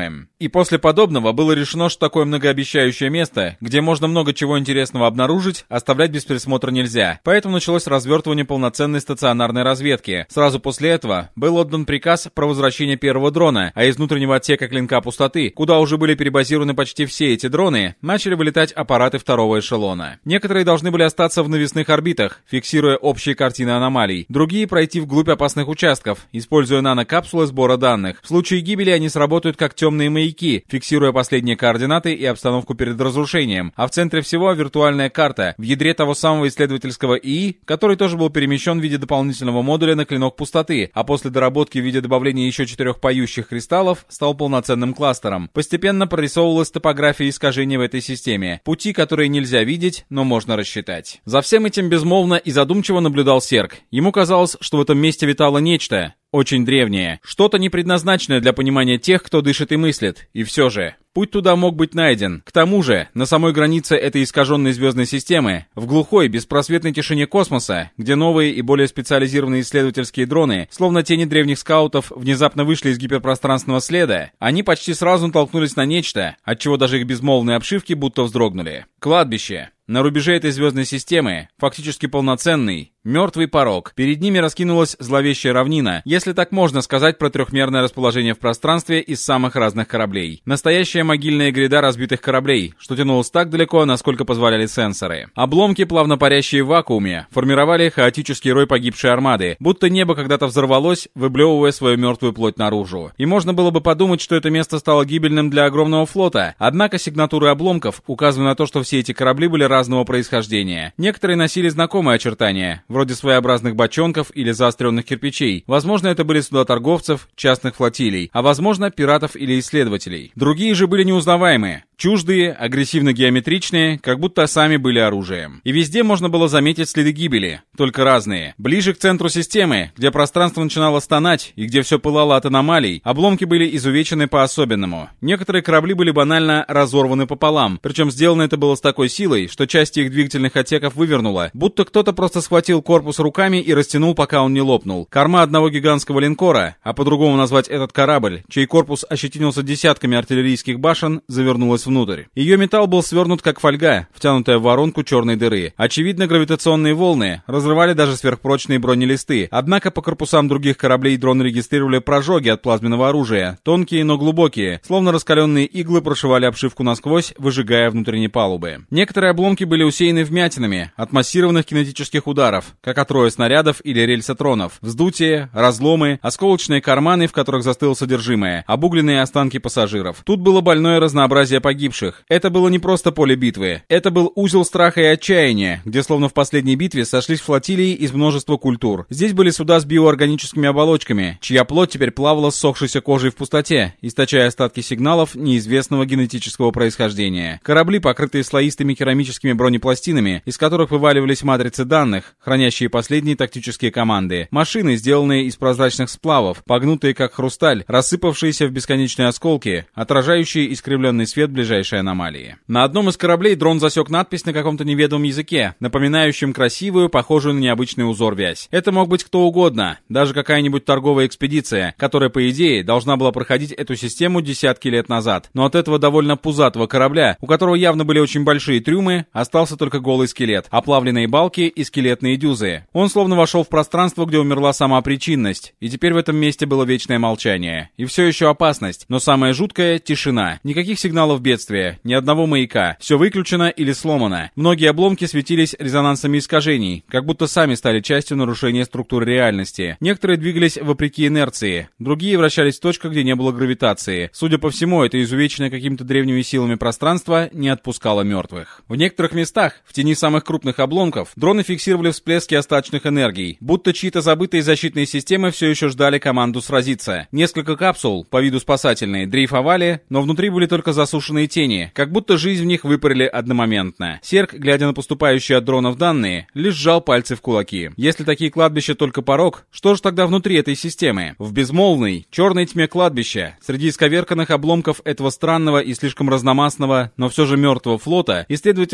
И после подобного было решено, что такое многообещающее место, где можно много чего интересного обнаружить, оставлять без присмотра нельзя. Поэтому началось развертывание полноценной стационарной разведки. Сразу после этого был отдан приказ про возвращение первого дрона, а из внутреннего отсека клинка пустоты, куда уже были перебазированы почти все эти дроны, начали вылетать аппараты второго эшелона. Некоторые должны были остаться в навесных орбитах, фиксируя общие картины аномалий. Другие пройти вглубь опасных участков, используя нанокапсулы сбора данных. В случае гибели они сработают как темные маяки, фиксируя последние координаты и обстановку перед разрушением. А в центре всего виртуальная карта, в ядре того самого исследовательского ИИ, который тоже был перемещен в виде дополнительного модуля на клинок пустоты, а после доработки в виде добавления еще четырех поющих кристаллов стал полноценным кластером. Постепенно прорисовывалась топография искажений в этой системе, пути, которые нельзя видеть, но можно рассчитать. За всем этим безмолвно и задумчиво наблюдал Серг. Ему казалось, что в этом месте витало нечто очень древнее, что-то не предназначенное для понимания тех, кто дышит и мыслит. И все же, путь туда мог быть найден. К тому же, на самой границе этой искаженной звездной системы, в глухой, беспросветной тишине космоса, где новые и более специализированные исследовательские дроны, словно тени древних скаутов, внезапно вышли из гиперпространственного следа, они почти сразу натолкнулись на нечто, отчего даже их безмолвные обшивки будто вздрогнули. Кладбище. На рубеже этой звездной системы, фактически полноценный, мертвый порог. Перед ними раскинулась зловещая равнина, если так можно сказать про трехмерное расположение в пространстве из самых разных кораблей. Настоящая могильная гряда разбитых кораблей, что тянулась так далеко, насколько позволяли сенсоры. Обломки, плавно парящие в вакууме, формировали хаотический рой погибшей армады, будто небо когда-то взорвалось, выблевывая свою мертвую плоть наружу. И можно было бы подумать, что это место стало гибельным для огромного флота, однако сигнатуры обломков указывают на то, что все эти корабли были разного происхождения. Некоторые носили знакомые очертания, вроде своеобразных бочонков или заостренных кирпичей. Возможно, это были суда торговцев, частных флотилий, а возможно, пиратов или исследователей. Другие же были неузнаваемые, чуждые, агрессивно-геометричные, как будто сами были оружием. И везде можно было заметить следы гибели, только разные. Ближе к центру системы, где пространство начинало стонать и где все пылало от аномалий, обломки были изувечены по-особенному. Некоторые корабли были банально разорваны пополам, причем сделано это было с такой силой, что части их двигательных отсеков вывернуло, будто кто-то просто схватил корпус руками и растянул, пока он не лопнул. Корма одного гигантского линкора, а по-другому назвать этот корабль, чей корпус ощетинился десятками артиллерийских башен, завернулась внутрь. Ее металл был свернут как фольга, втянутая в воронку черной дыры. Очевидно, гравитационные волны разрывали даже сверхпрочные бронелисты, однако по корпусам других кораблей дроны регистрировали прожоги от плазменного оружия, тонкие, но глубокие, словно раскаленные иглы прошивали обшивку насквозь, выжигая внутренние палубы. Некоторые обломки были усеяны вмятинами от массированных кинетических ударов, как от роя снарядов или рельсотронов, вздутие, разломы, осколочные карманы, в которых застыло содержимое, обугленные останки пассажиров. Тут было больное разнообразие погибших. Это было не просто поле битвы, это был узел страха и отчаяния, где словно в последней битве сошлись флотилии из множества культур. Здесь были суда с биоорганическими оболочками, чья плоть теперь плавала с ссохшейся кожей в пустоте, источая остатки сигналов неизвестного генетического происхождения. Корабли, покрытые слоистыми керамическими бронепластинами, из которых вываливались матрицы данных, хранящие последние тактические команды. Машины, сделанные из прозрачных сплавов, погнутые как хрусталь, рассыпавшиеся в бесконечные осколки, отражающие искривленный свет ближайшей аномалии. На одном из кораблей дрон засек надпись на каком-то неведомом языке, напоминающем красивую, похожую на необычный узор вязь. Это мог быть кто угодно, даже какая-нибудь торговая экспедиция, которая, по идее, должна была проходить эту систему десятки лет назад. Но от этого довольно пузатого корабля, у которого явно были очень большие трюмы, остался только голый скелет, оплавленные балки и скелетные дюзы. Он словно вошел в пространство, где умерла сама причинность, и теперь в этом месте было вечное молчание. И все еще опасность, но самое жуткое — тишина. Никаких сигналов бедствия, ни одного маяка. Все выключено или сломано. Многие обломки светились резонансами искажений, как будто сами стали частью нарушения структуры реальности. Некоторые двигались вопреки инерции, другие вращались в точках, где не было гравитации. Судя по всему, это изувеченное какими-то древними силами пространство не отпускало мертвых. В некоторых местах, в тени самых крупных обломков, дроны фиксировали всплески остаточных энергий, будто чьи-то забытые защитные системы все еще ждали команду сразиться. Несколько капсул, по виду спасательные, дрейфовали, но внутри были только засушенные тени, как будто жизнь в них выпарили одномоментно. Серг, глядя на поступающие от дронов данные, лишь сжал пальцы в кулаки. Если такие кладбища только порог, что же тогда внутри этой системы? В безмолвной, черной тьме кладбища, среди исковерканных обломков этого странного и слишком разномастного, но все же мертвого флота, исследователь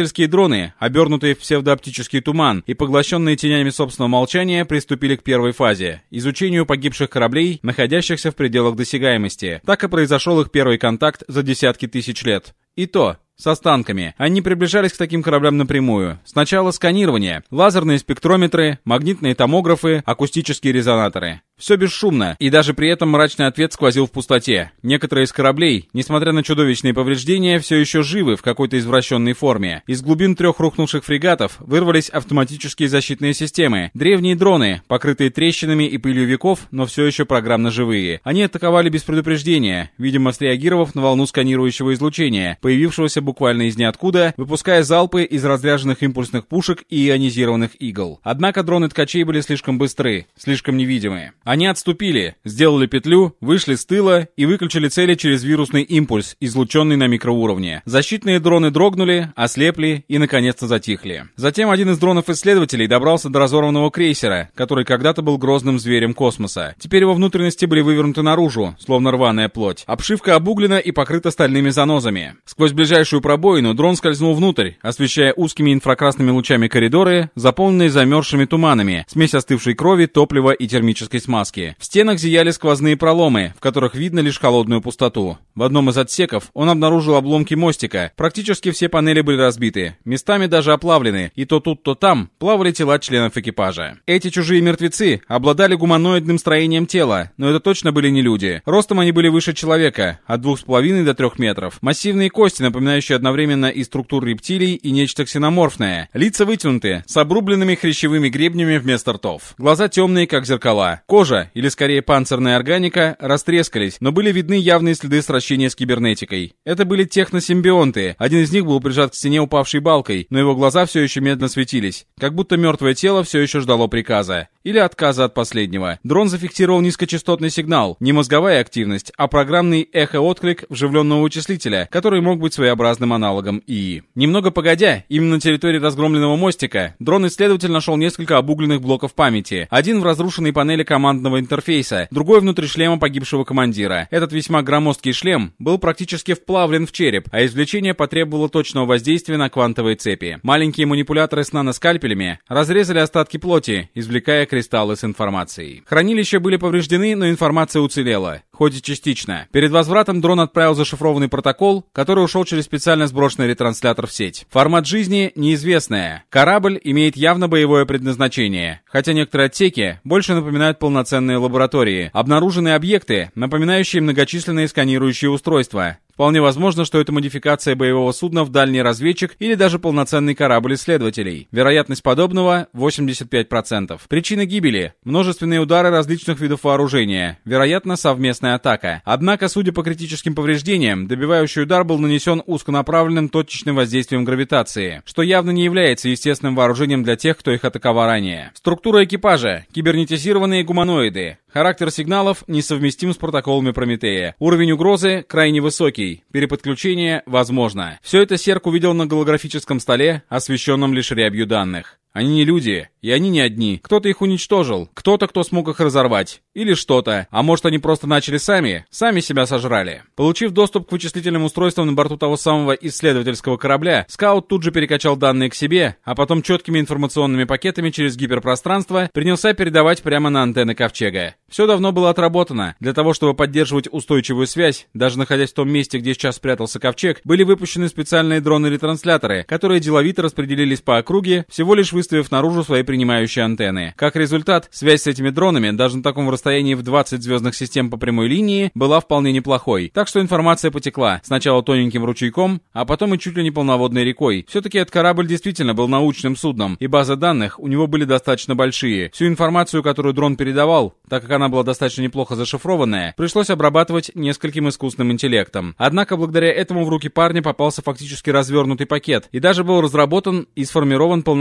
Исследовательские дроны, обернутые в псевдооптический туман и поглощенные тенями собственного молчания, приступили к первой фазе — изучению погибших кораблей, находящихся в пределах досягаемости. Так и произошел их первый контакт за десятки тысяч лет. И то с останками. Они приближались к таким кораблям напрямую. Сначала сканирование, лазерные спектрометры, магнитные томографы, акустические резонаторы. Все бесшумно, и даже при этом мрачный ответ сквозил в пустоте. Некоторые из кораблей, несмотря на чудовищные повреждения, все еще живы в какой-то извращенной форме. Из глубин трех рухнувших фрегатов вырвались автоматические защитные системы. Древние дроны, покрытые трещинами и пылью веков, но все еще программно живые. Они атаковали без предупреждения, видимо, среагировав на волну сканирующего излучения, появившегося буквально из ниоткуда, выпуская залпы из разряженных импульсных пушек и ионизированных игл. Однако дроны ткачей были слишком быстры, слишком невидимые. Они отступили, сделали петлю, вышли с тыла и выключили цели через вирусный импульс, излученный на микроуровне. Защитные дроны дрогнули, ослепли и наконец-то затихли. Затем один из дронов-исследователей добрался до разорванного крейсера, который когда-то был грозным зверем космоса. Теперь его внутренности были вывернуты наружу, словно рваная плоть. Обшивка обуглена и покрыта стальными занозами. Сквозь ближайшую пробоину дрон скользнул внутрь, освещая узкими инфракрасными лучами коридоры, заполненные замерзшими туманами, смесь остывшей крови, топлива и термической смазки. В стенах зияли сквозные проломы, в которых видно лишь холодную пустоту. В одном из отсеков он обнаружил обломки мостика. Практически все панели были разбиты, местами даже оплавлены, и то тут, то там плавали тела членов экипажа. Эти чужие мертвецы обладали гуманоидным строением тела, но это точно были не люди. Ростом они были выше человека, от двух с половиной до трех метров. Массивные кости, напоминающие одновременно и структуру рептилий, и нечто ксеноморфное. Лица вытянуты, с обрубленными хрящевыми гребнями вместо ртов. Глаза темные, как зеркала. Кожа, или скорее панцирная органика, растрескались, но были видны явные следы сращения с кибернетикой. Это были техносимбионты. Один из них был прижат к стене упавшей балкой, но его глаза все еще медленно светились, как будто мертвое тело все еще ждало приказа. Или отказа от последнего. Дрон зафиксировал низкочастотный сигнал, не мозговая активность, а программный эхо-отклик вживленного вычислителя, который мог быть своеобразным аналогом ИИ. Немного погодя, именно на территории разгромленного мостика, дрон-исследователь нашел несколько обугленных блоков памяти. Один в разрушенной панели командного интерфейса, другой внутри шлема погибшего командира. Этот весьма громоздкий шлем был практически вплавлен в череп, а извлечение потребовало точного воздействия на квантовые цепи. Маленькие манипуляторы с наноскальпелями разрезали остатки плоти, извлекая кристаллы с информацией. Хранилища были повреждены, но информация уцелела, хоть и частично. Перед возвратом дрон отправил зашифрованный протокол, который ушел через специально сброшенный ретранслятор в сеть. Формат жизни неизвестная. Корабль имеет явно боевое предназначение, хотя некоторые отсеки больше напоминают полноценные лаборатории. Обнаруженные объекты, напоминающие многочисленные сканирующие устройства. Вполне возможно, что это модификация боевого судна в дальний разведчик или даже полноценный корабль исследователей. Вероятность подобного — восемьдесят пять процентов. Причина гибели — множественные удары различных видов вооружения. Вероятно, совместная атака. Однако, судя по критическим повреждениям, добивающий удар был нанесен узконаправленным точечным воздействием гравитации, что явно не является естественным вооружением для тех, кто их атаковал ранее. Структура экипажа — кибернетизированные гуманоиды. Характер сигналов несовместим с протоколами Прометея. Уровень угрозы крайне высокий. Переподключение возможно. Все это Серк увидел на голографическом столе, освещенном лишь рябью данных. Они не люди, и они не одни. Кто-то их уничтожил, кто-то, кто смог их разорвать. Или что-то. А может, они просто начали сами, сами себя сожрали. Получив доступ к вычислительным устройствам на борту того самого исследовательского корабля, скаут тут же перекачал данные к себе, а потом четкими информационными пакетами через гиперпространство принялся передавать прямо на антенны Ковчега. Все давно было отработано. Для того, чтобы поддерживать устойчивую связь, даже находясь в том месте, где сейчас спрятался Ковчег, были выпущены специальные дроны-ретрансляторы, которые деловито распределились по округе, всего лишь выставив наружу свои принимающие антенны. Как результат, связь с этими дронами, даже на таком расстоянии в двадцать звездных систем по прямой линии, была вполне неплохой. Так что информация потекла, сначала тоненьким ручейком, а потом и чуть ли не полноводной рекой. Все-таки этот корабль действительно был научным судном, и базы данных у него были достаточно большие. Всю информацию, которую дрон передавал, так как она была достаточно неплохо зашифрованная, пришлось обрабатывать нескольким искусственным интеллектом. Однако, благодаря этому в руки парня попался фактически развернутый пакет, и даже был разработан и сформирован полноценный пакет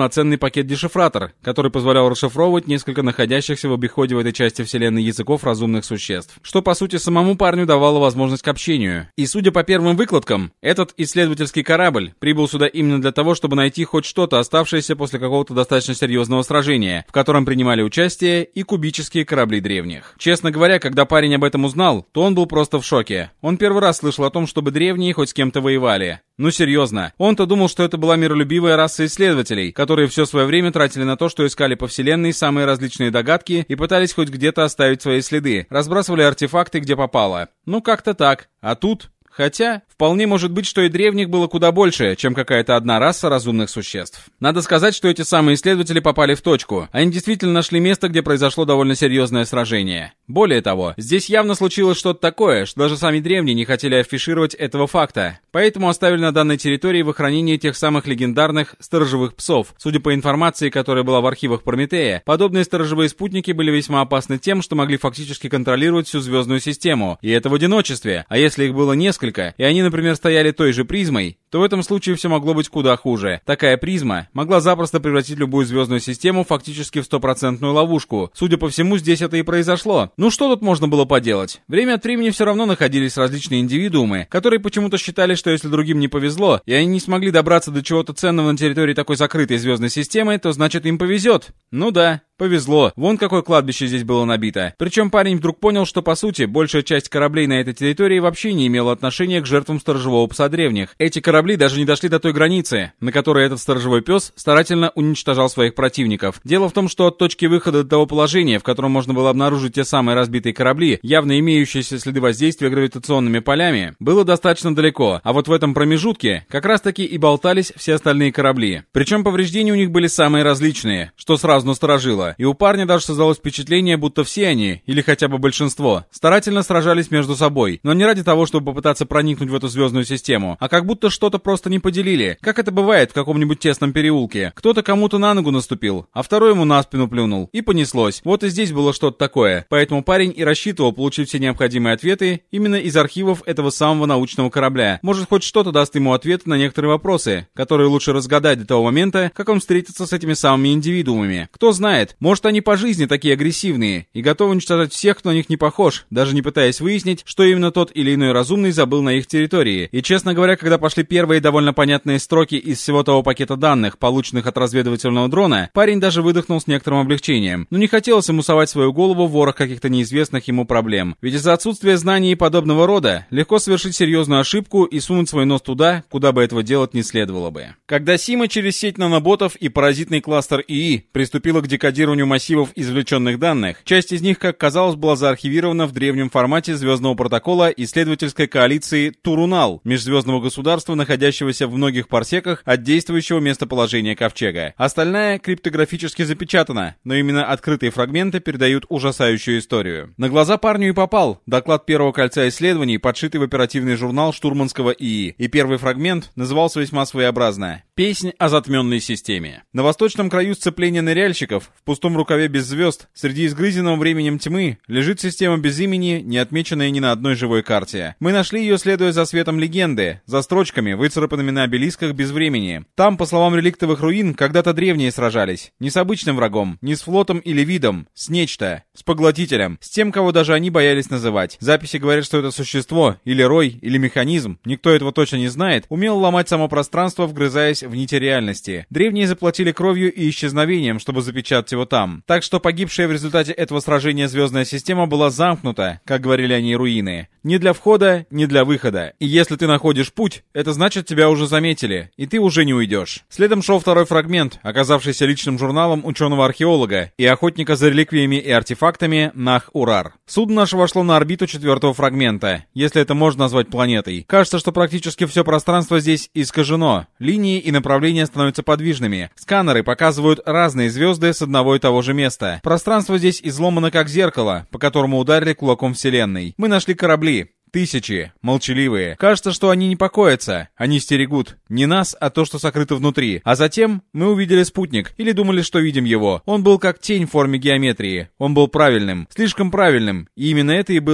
пакет-дешифратор, который позволял расшифровывать несколько находящихся в обиходе в этой части вселенной языков разумных существ, что по сути самому парню давало возможность к общению. И судя по первым выкладкам, этот исследовательский корабль прибыл сюда именно для того, чтобы найти хоть что-то, оставшееся после какого-то достаточно серьезного сражения, в котором принимали участие и кубические корабли древних. Честно говоря, когда парень об этом узнал, то он был просто в шоке. Он первый раз слышал о том, чтобы древние хоть с кем-то воевали. Ну серьезно, он-то думал, что это была миролюбивая раса исследователей, которые все свое время тратили на то, что искали по вселенной самые различные догадки и пытались хоть где-то оставить свои следы, разбрасывали артефакты где попало. Ну как-то так. А тут... Хотя, вполне может быть, что и древних было куда больше, чем какая-то одна раса разумных существ. Надо сказать, что эти самые исследователи попали в точку. Они действительно нашли место, где произошло довольно серьезное сражение. Более того, здесь явно случилось что-то такое, что даже сами древние не хотели афишировать этого факта. Поэтому оставили на данной территории в охранении тех самых легендарных сторожевых псов. Судя по информации, которая была в архивах Прометея, подобные сторожевые спутники были весьма опасны тем, что могли фактически контролировать всю звездную систему. И это в одиночестве. А если их было несколько, и они, например, стояли той же призмой, то в этом случае все могло быть куда хуже. Такая призма могла запросто превратить любую звездную систему фактически в стопроцентную ловушку. Судя по всему, здесь это и произошло. Ну что тут можно было поделать? Время от времени все равно находились различные индивидуумы, которые почему-то считали, что если другим не повезло, и они не смогли добраться до чего-то ценного на территории такой закрытой звездной системы, то значит им повезет. Ну да. Повезло. Вон какое кладбище здесь было набито. Причем парень вдруг понял, что по сути большая часть кораблей на этой территории вообще не имела отношения к жертвам сторожевого пса древних. Эти корабли даже не дошли до той границы, на которой этот сторожевой пес старательно уничтожал своих противников. Дело в том, что от точки выхода до того положения, в котором можно было обнаружить те самые разбитые корабли, явно имеющиеся следы воздействия гравитационными полями, было достаточно далеко. А вот в этом промежутке как раз таки и болтались все остальные корабли. Причем повреждения у них были самые различные, что сразу насторожило. И у парня даже создалось впечатление, будто все они, или хотя бы большинство, старательно сражались между собой, но не ради того, чтобы попытаться проникнуть в эту звездную систему, а как будто что-то просто не поделили, как это бывает в каком-нибудь тесном переулке. Кто-то кому-то на ногу наступил, а второй ему на спину плюнул, и понеслось. Вот и здесь было что-то такое, поэтому парень и рассчитывал получить все необходимые ответы именно из архивов этого самого научного корабля. Может, хоть что-то даст ему ответ на некоторые вопросы, которые лучше разгадать до того момента, как он встретится с этими самыми индивидуумами. Кто знает, может, они по жизни такие агрессивные и готовы уничтожать всех, кто на них не похож, даже не пытаясь выяснить, что именно тот или иной разумный забыл на их территории. И, честно говоря, когда пошли первые довольно понятные строки из всего того пакета данных, полученных от разведывательного дрона, парень даже выдохнул с некоторым облегчением. Но не хотелось ему совать свою голову в ворох каких-то неизвестных ему проблем. Ведь из-за отсутствия знаний подобного рода легко совершить серьезную ошибку и сунуть свой нос туда, куда бы этого делать не следовало бы. Когда Сима через сеть наноботов и паразитный кластер ИИ приступила к декодированию массивов извлеченных данных, часть из них, как казалось, была заархивирована в древнем формате звездного протокола исследовательской коалиции Турунал, межзвездного государства, находящегося в многих парсеках от действующего местоположения ковчега. Остальная криптографически запечатана, но именно открытые фрагменты передают ужасающую историю. На глаза парню и попал доклад первого кольца исследований, подшитый в оперативный журнал штурманского ИИ, и первый фрагмент назывался весьма своеобразно «Песнь о затменной системе». На восточном краю сцепления ныряльщиков, в пустом рукаве без звезд, среди изгрызенного временем тьмы, лежит система без имени, не отмеченная ни на одной живой карте. Мы нашли ее, следуя за светом легенды, за строчками, выцарапанными на обелисках без времени. Там, по словам реликтовых руин, когда-то древние сражались. Не с обычным врагом, не с флотом или видом, с нечто, с поглотителем, с тем, кого даже они боялись называть. Записи говорят, что это существо, или рой, или механизм, никто этого точно не знает, умело ломать само пространство, вгрызаясь в нити реальности. Древние заплатили кровью и исчезновением, чтобы запечатать его там. Так что погибшая в результате этого сражения звездная система была замкнута, как говорили они руины. Ни для входа, ни для выхода. И если ты находишь путь, это значит, тебя уже заметили, и ты уже не уйдешь. Следом шел второй фрагмент, оказавшийся личным журналом ученого-археолога и охотника за реликвиями и артефактами Нах-Урар. Судно наше вошло на орбиту четвертого фрагмента, если это можно назвать планетой. Кажется, что практически все пространство здесь искажено. Линии и направления становятся подвижными. Сканеры показывают разные звезды с одного и того же места. Пространство здесь изломано как зеркало, по которому ударили кулаком вселенной. Мы нашли корабли. Тысячи, молчаливые. Кажется, что они не покоятся. Они стерегут. Не нас, а то, что сокрыто внутри. А затем мы увидели спутник. Или думали, что видим его. Он был как тень в форме геометрии. Он был правильным. Слишком правильным. И именно это и было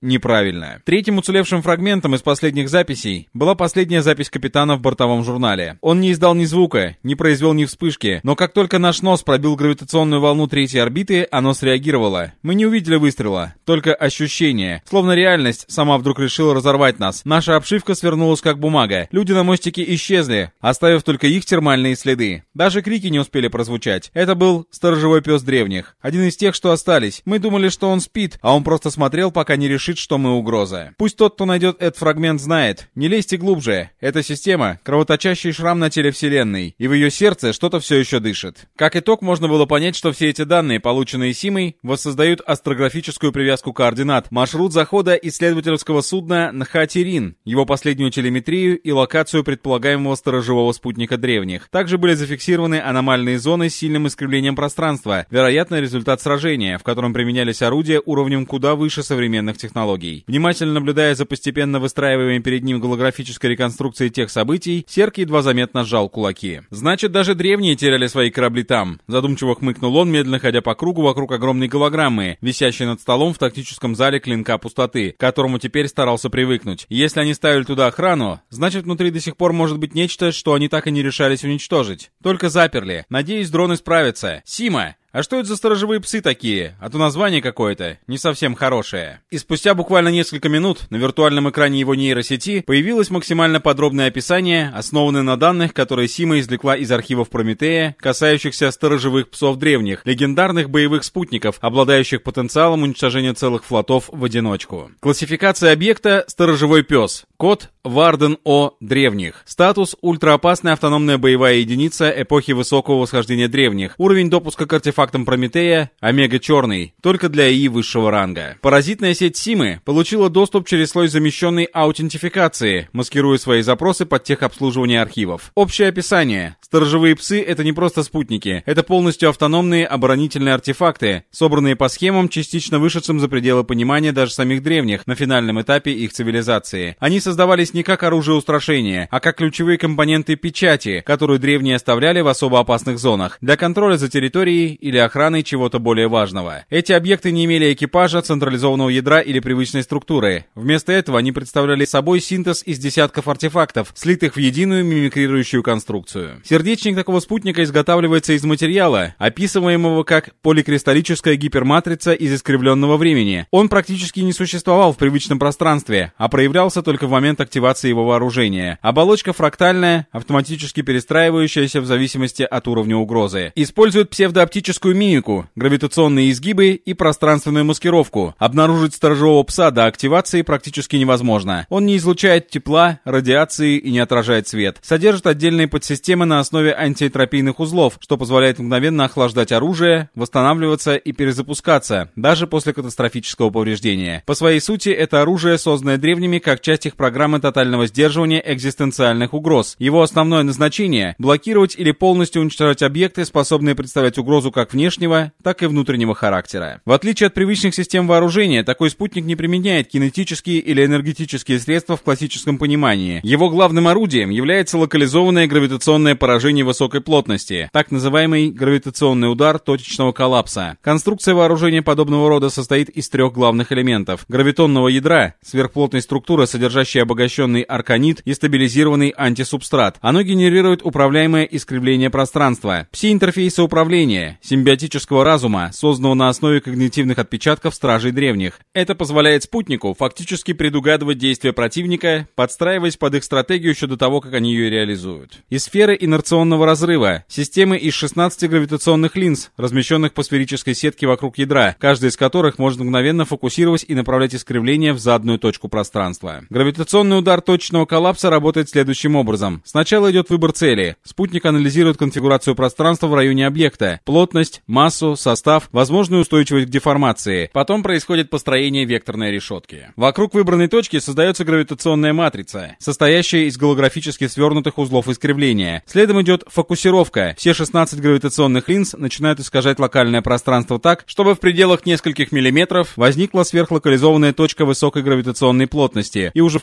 неправильно. Третьим уцелевшим фрагментом из последних записей была последняя запись капитана в бортовом журнале. Он не издал ни звука, не произвел ни вспышки, но как только наш нос пробил гравитационную волну третьей орбиты, оно среагировало. Мы не увидели выстрела, только ощущение. Словно реальность сама вдруг решила разорвать нас. Наша обшивка свернулась как бумага. Люди на мостике исчезли, оставив только их термальные следы. Даже крики не успели прозвучать. Это был сторожевой пес древних. Один из тех, что остались. Мы думали, что он спит, а он просто смотрел, пока не решит, что мы угроза. Пусть тот, кто найдет этот фрагмент, знает. Не лезьте глубже. Эта система — кровоточащий шрам на теле Вселенной, и в ее сердце что-то все еще дышит. Как итог, можно было понять, что все эти данные, полученные Симой, воссоздают астрографическую привязку координат, маршрут захода исследовательского судна Нхатирин, его последнюю телеметрию и локацию предполагаемого сторожевого спутника древних. Также были зафиксированы аномальные зоны с сильным искривлением пространства, вероятно, результат сражения, в котором применялись орудия уровнем куда выше современных технологий. Внимательно наблюдая за постепенно выстраиваемой перед ним голографической реконструкцией тех событий, Серк едва заметно сжал кулаки. «Значит, даже древние теряли свои корабли там», — задумчиво хмыкнул он, медленно ходя по кругу вокруг огромной голограммы, висящей над столом в тактическом зале клинка пустоты, к которому теперь старался привыкнуть. Если они ставили туда охрану, значит, внутри до сих пор может быть нечто, что они так и не решались уничтожить. Только заперли. Надеюсь, дроны справятся. Сима! А что это за сторожевые псы такие? А то название какое-то не совсем хорошее». И спустя буквально несколько минут на виртуальном экране его нейросети появилось максимально подробное описание, основанное на данных, которые Сима извлекла из архивов Прометея, касающихся сторожевых псов древних, легендарных боевых спутников, обладающих потенциалом уничтожения целых флотов в одиночку. Классификация объекта — сторожевой пес. Код Варден О древних. Статус — ультраопасная автономная боевая единица эпохи высокого восхождения древних. Уровень допуска к артефактам Прометея — омега-черный, только для ИИ высшего ранга. Паразитная сеть Симы получила доступ через слой замещенной аутентификации, маскируя свои запросы под техобслуживание архивов. Общее описание. Сторожевые псы — это не просто спутники, это полностью автономные оборонительные артефакты, собранные по схемам, частично вышедшим за пределы понимания даже самих древних на финальном этапе их цивилизации. Они создавались не как оружие устрашения, а как ключевые компоненты печати, которую древние оставляли в особо опасных зонах, для контроля за территорией или охраной чего-то более важного. Эти объекты не имели экипажа, централизованного ядра или привычной структуры. Вместо этого они представляли собой синтез из десятков артефактов, слитых в единую мимикрирующую конструкцию. Сердечник такого спутника изготавливается из материала, описываемого как поликристаллическая гиперматрица из искривленного времени. Он практически не существовал в привычном пространстве, а проявлялся только в момент активации его вооружения. Оболочка фрактальная, автоматически перестраивающаяся в зависимости от уровня угрозы. Использует псевдооптическую мимику, гравитационные изгибы и пространственную маскировку. Обнаружить сторожевого пса до активации практически невозможно. Он не излучает тепла, радиации и не отражает свет. Содержит отдельные подсистемы на основе антиэнтропийных узлов, что позволяет мгновенно охлаждать оружие, восстанавливаться и перезапускаться, даже после катастрофического повреждения. По своей сути, это оружие, созданное древними как часть их программы тотального сдерживания экзистенциальных угроз. Его основное назначение — блокировать или полностью уничтожать объекты, способные представлять угрозу как внешнего, так и внутреннего характера. В отличие от привычных систем вооружения, такой спутник не применяет кинетические или энергетические средства в классическом понимании. Его главным орудием является локализованное гравитационное поражение высокой плотности, так называемый гравитационный удар точечного коллапса. Конструкция вооружения подобного рода состоит из трех главных элементов: гравитонного ядра, сверхплотной структуры, содержащей обогащенный арканит и стабилизированный антисубстрат. Оно генерирует управляемое искривление пространства. Пси-интерфейса управления, симбиотического разума, созданного на основе когнитивных отпечатков стражей древних. Это позволяет спутнику фактически предугадывать действия противника, подстраиваясь под их стратегию еще до того, как они ее реализуют. И сферы инерционного разрыва, системы из шестнадцати гравитационных линз, размещенных по сферической сетке вокруг ядра, каждая из которых может мгновенно фокусировать и направлять искривление в заданную точку пространства. Гравитационный удар точечного коллапса работает следующим образом. Сначала идет выбор цели. Спутник анализирует конфигурацию пространства в районе объекта, плотность, массу, состав, возможную устойчивость к деформации. Потом происходит построение векторной решетки. Вокруг выбранной точки создается гравитационная матрица, состоящая из голографически свернутых узлов искривления. Следом идет фокусировка. Все шестнадцать гравитационных линз начинают искажать локальное пространство так, чтобы в пределах нескольких миллиметров возникла сверхлокализованная точка высокой гравитационной плотности, и уже в конце происходит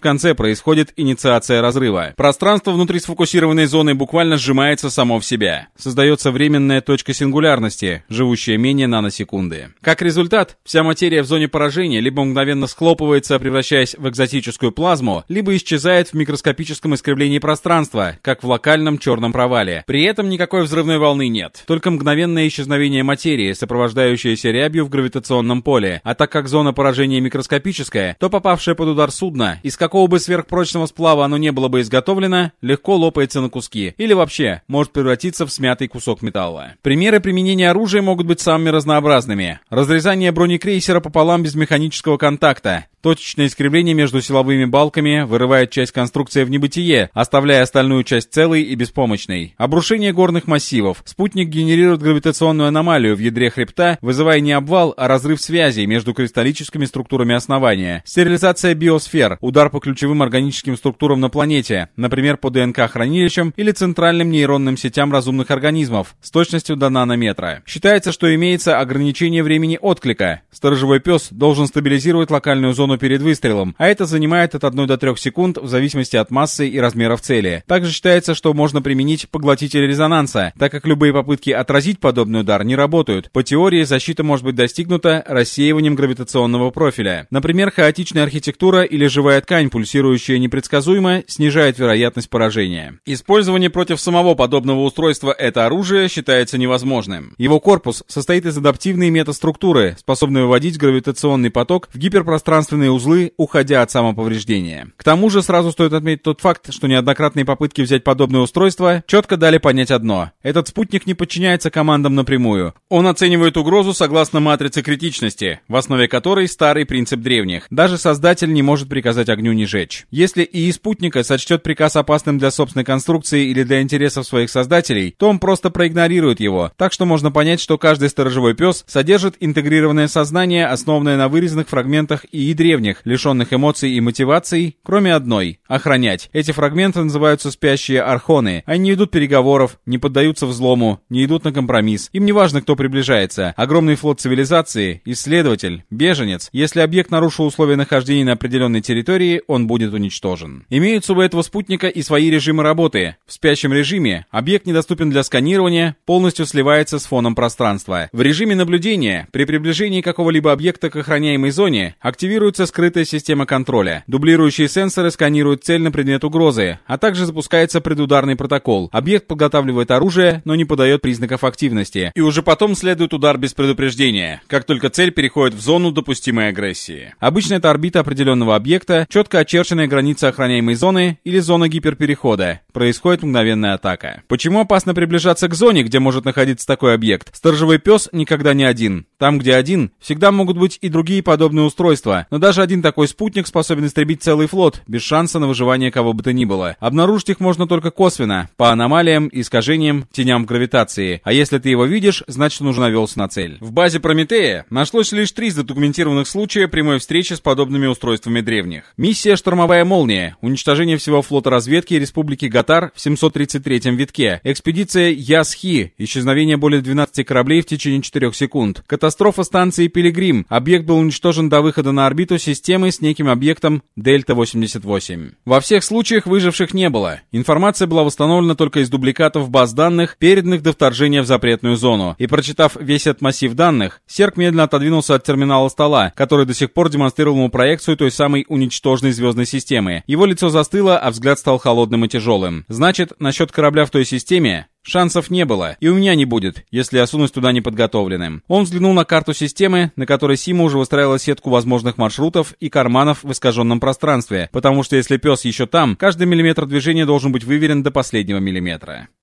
происходит инициация разрыва. Пространство внутри сфокусированной зоны буквально сжимается само в себя. Создается временная точка сингулярности, живущая менее наносекунды. Как результат, вся материя в зоне поражения либо мгновенно схлопывается, превращаясь в экзотическую плазму, либо исчезает в микроскопическом искривлении пространства, как в локальном черном провале. При этом никакой взрывной волны нет, только мгновенное исчезновение материи, сопровождающееся рябью в гравитационном поле. А так как зона поражения микроскопическая, то попавшее под удар судно, из какого бы сверхпрочного сплава оно не было бы изготовлено, легко лопается на куски или вообще может превратиться в смятый кусок металла. Примеры применения оружия могут быть самыми разнообразными. Разрезание бронекрейсера пополам без механического контакта. Точечное искривление между силовыми балками вырывает часть конструкции в небытие, оставляя остальную часть целой и беспомощной. Обрушение горных массивов. Спутник генерирует гравитационную аномалию в ядре хребта, вызывая не обвал, а разрыв связей между кристаллическими структурами основания. Стерилизация биосфер. Удар по ключевым органическим структурам на планете, например, по ДНК-хранилищам или центральным нейронным сетям разумных организмов с точностью до нанометра. Считается, что имеется ограничение времени отклика. Сторожевой пес должен стабилизировать локальную зону перед выстрелом, а это занимает от одной до трёх секунд в зависимости от массы и размеров цели. Также считается, что можно применить поглотитель резонанса, так как любые попытки отразить подобный удар не работают. По теории, защита может быть достигнута рассеиванием гравитационного профиля. Например, хаотичная архитектура или живая ткань, пульсирующая непредсказуемо, снижает вероятность поражения. Использование против самого подобного устройства это оружие считается невозможным. Его корпус состоит из адаптивной метаструктуры, способной выводить гравитационный поток в гиперпространственный узлы, уходя от самоповреждения. К тому же сразу стоит отметить тот факт, что неоднократные попытки взять подобное устройство четко дали понять одно. Этот спутник не подчиняется командам напрямую. Он оценивает угрозу согласно матрице критичности, в основе которой старый принцип древних. Даже создатель не может приказать огню не жечь. Если ИИ спутника сочтет приказ опасным для собственной конструкции или для интересов своих создателей, то он просто проигнорирует его. Так что можно понять, что каждый сторожевой пес содержит интегрированное сознание, основанное на вырезанных фрагментах ИИ древних, лишенных эмоций и мотиваций, кроме одной — охранять. Эти фрагменты называются спящие архоны. Они не ведут переговоров, не поддаются взлому, не идут на компромисс. Им не важно, кто приближается. Огромный флот цивилизации, исследователь, беженец. Если объект нарушил условия нахождения на определенной территории, он будет уничтожен. Имеются у этого спутника и свои режимы работы. В спящем режиме объект недоступен для сканирования, полностью сливается с фоном пространства. В режиме наблюдения, при приближении какого-либо объекта к охраняемой зоне, активируется скрытая система контроля. Дублирующие сенсоры сканируют цель на предмет угрозы, а также запускается предударный протокол. Объект подготавливает оружие, но не подает признаков активности. И уже потом следует удар без предупреждения, как только цель переходит в зону допустимой агрессии. Обычно это орбита определенного объекта, четко очерченная граница охраняемой зоны или зона гиперперехода. Происходит мгновенная атака. Почему опасно приближаться к зоне, где может находиться такой объект? Сторожевой пес никогда не один. Там, где один, всегда могут быть и другие подобные устройства, но даже один такой спутник способен истребить целый флот, без шанса на выживание кого бы то ни было. Обнаружить их можно только косвенно, по аномалиям, искажениям, теням гравитации. А если ты его видишь, значит он уже навелся на цель. В базе Прометея нашлось лишь три задокументированных случая прямой встречи с подобными устройствами древних. Миссия «Штормовая молния», уничтожение всего флота разведки Республики Гатар в семьсот тридцать третьем витке. Экспедиция Ясхи, исчезновение более двенадцати кораблей в течение четырёх секунд. Катастрофа станции Пилигрим, объект был уничтожен до выхода на орбиту системы с неким объектом Дельта восемьдесят восемь. Во всех случаях выживших не было. Информация была восстановлена только из дубликатов баз данных, переданных до вторжения в запретную зону. И прочитав весь этот массив данных, Серк медленно отодвинулся от терминала стола, который до сих пор демонстрировал ему проекцию той самой уничтоженной звездной системы. Его лицо застыло, а взгляд стал холодным и тяжелым. Значит, насчет корабля в той системе шансов не было, и у меня не будет, если я сунусь туда неподготовленным. Он взглянул на карту системы, на которой Сима уже выстраивала сетку возможных маршрутов и карманов в искаженном пространстве, потому что если пес еще там, каждый миллиметр движения должен быть выверен до последнего миллиметра.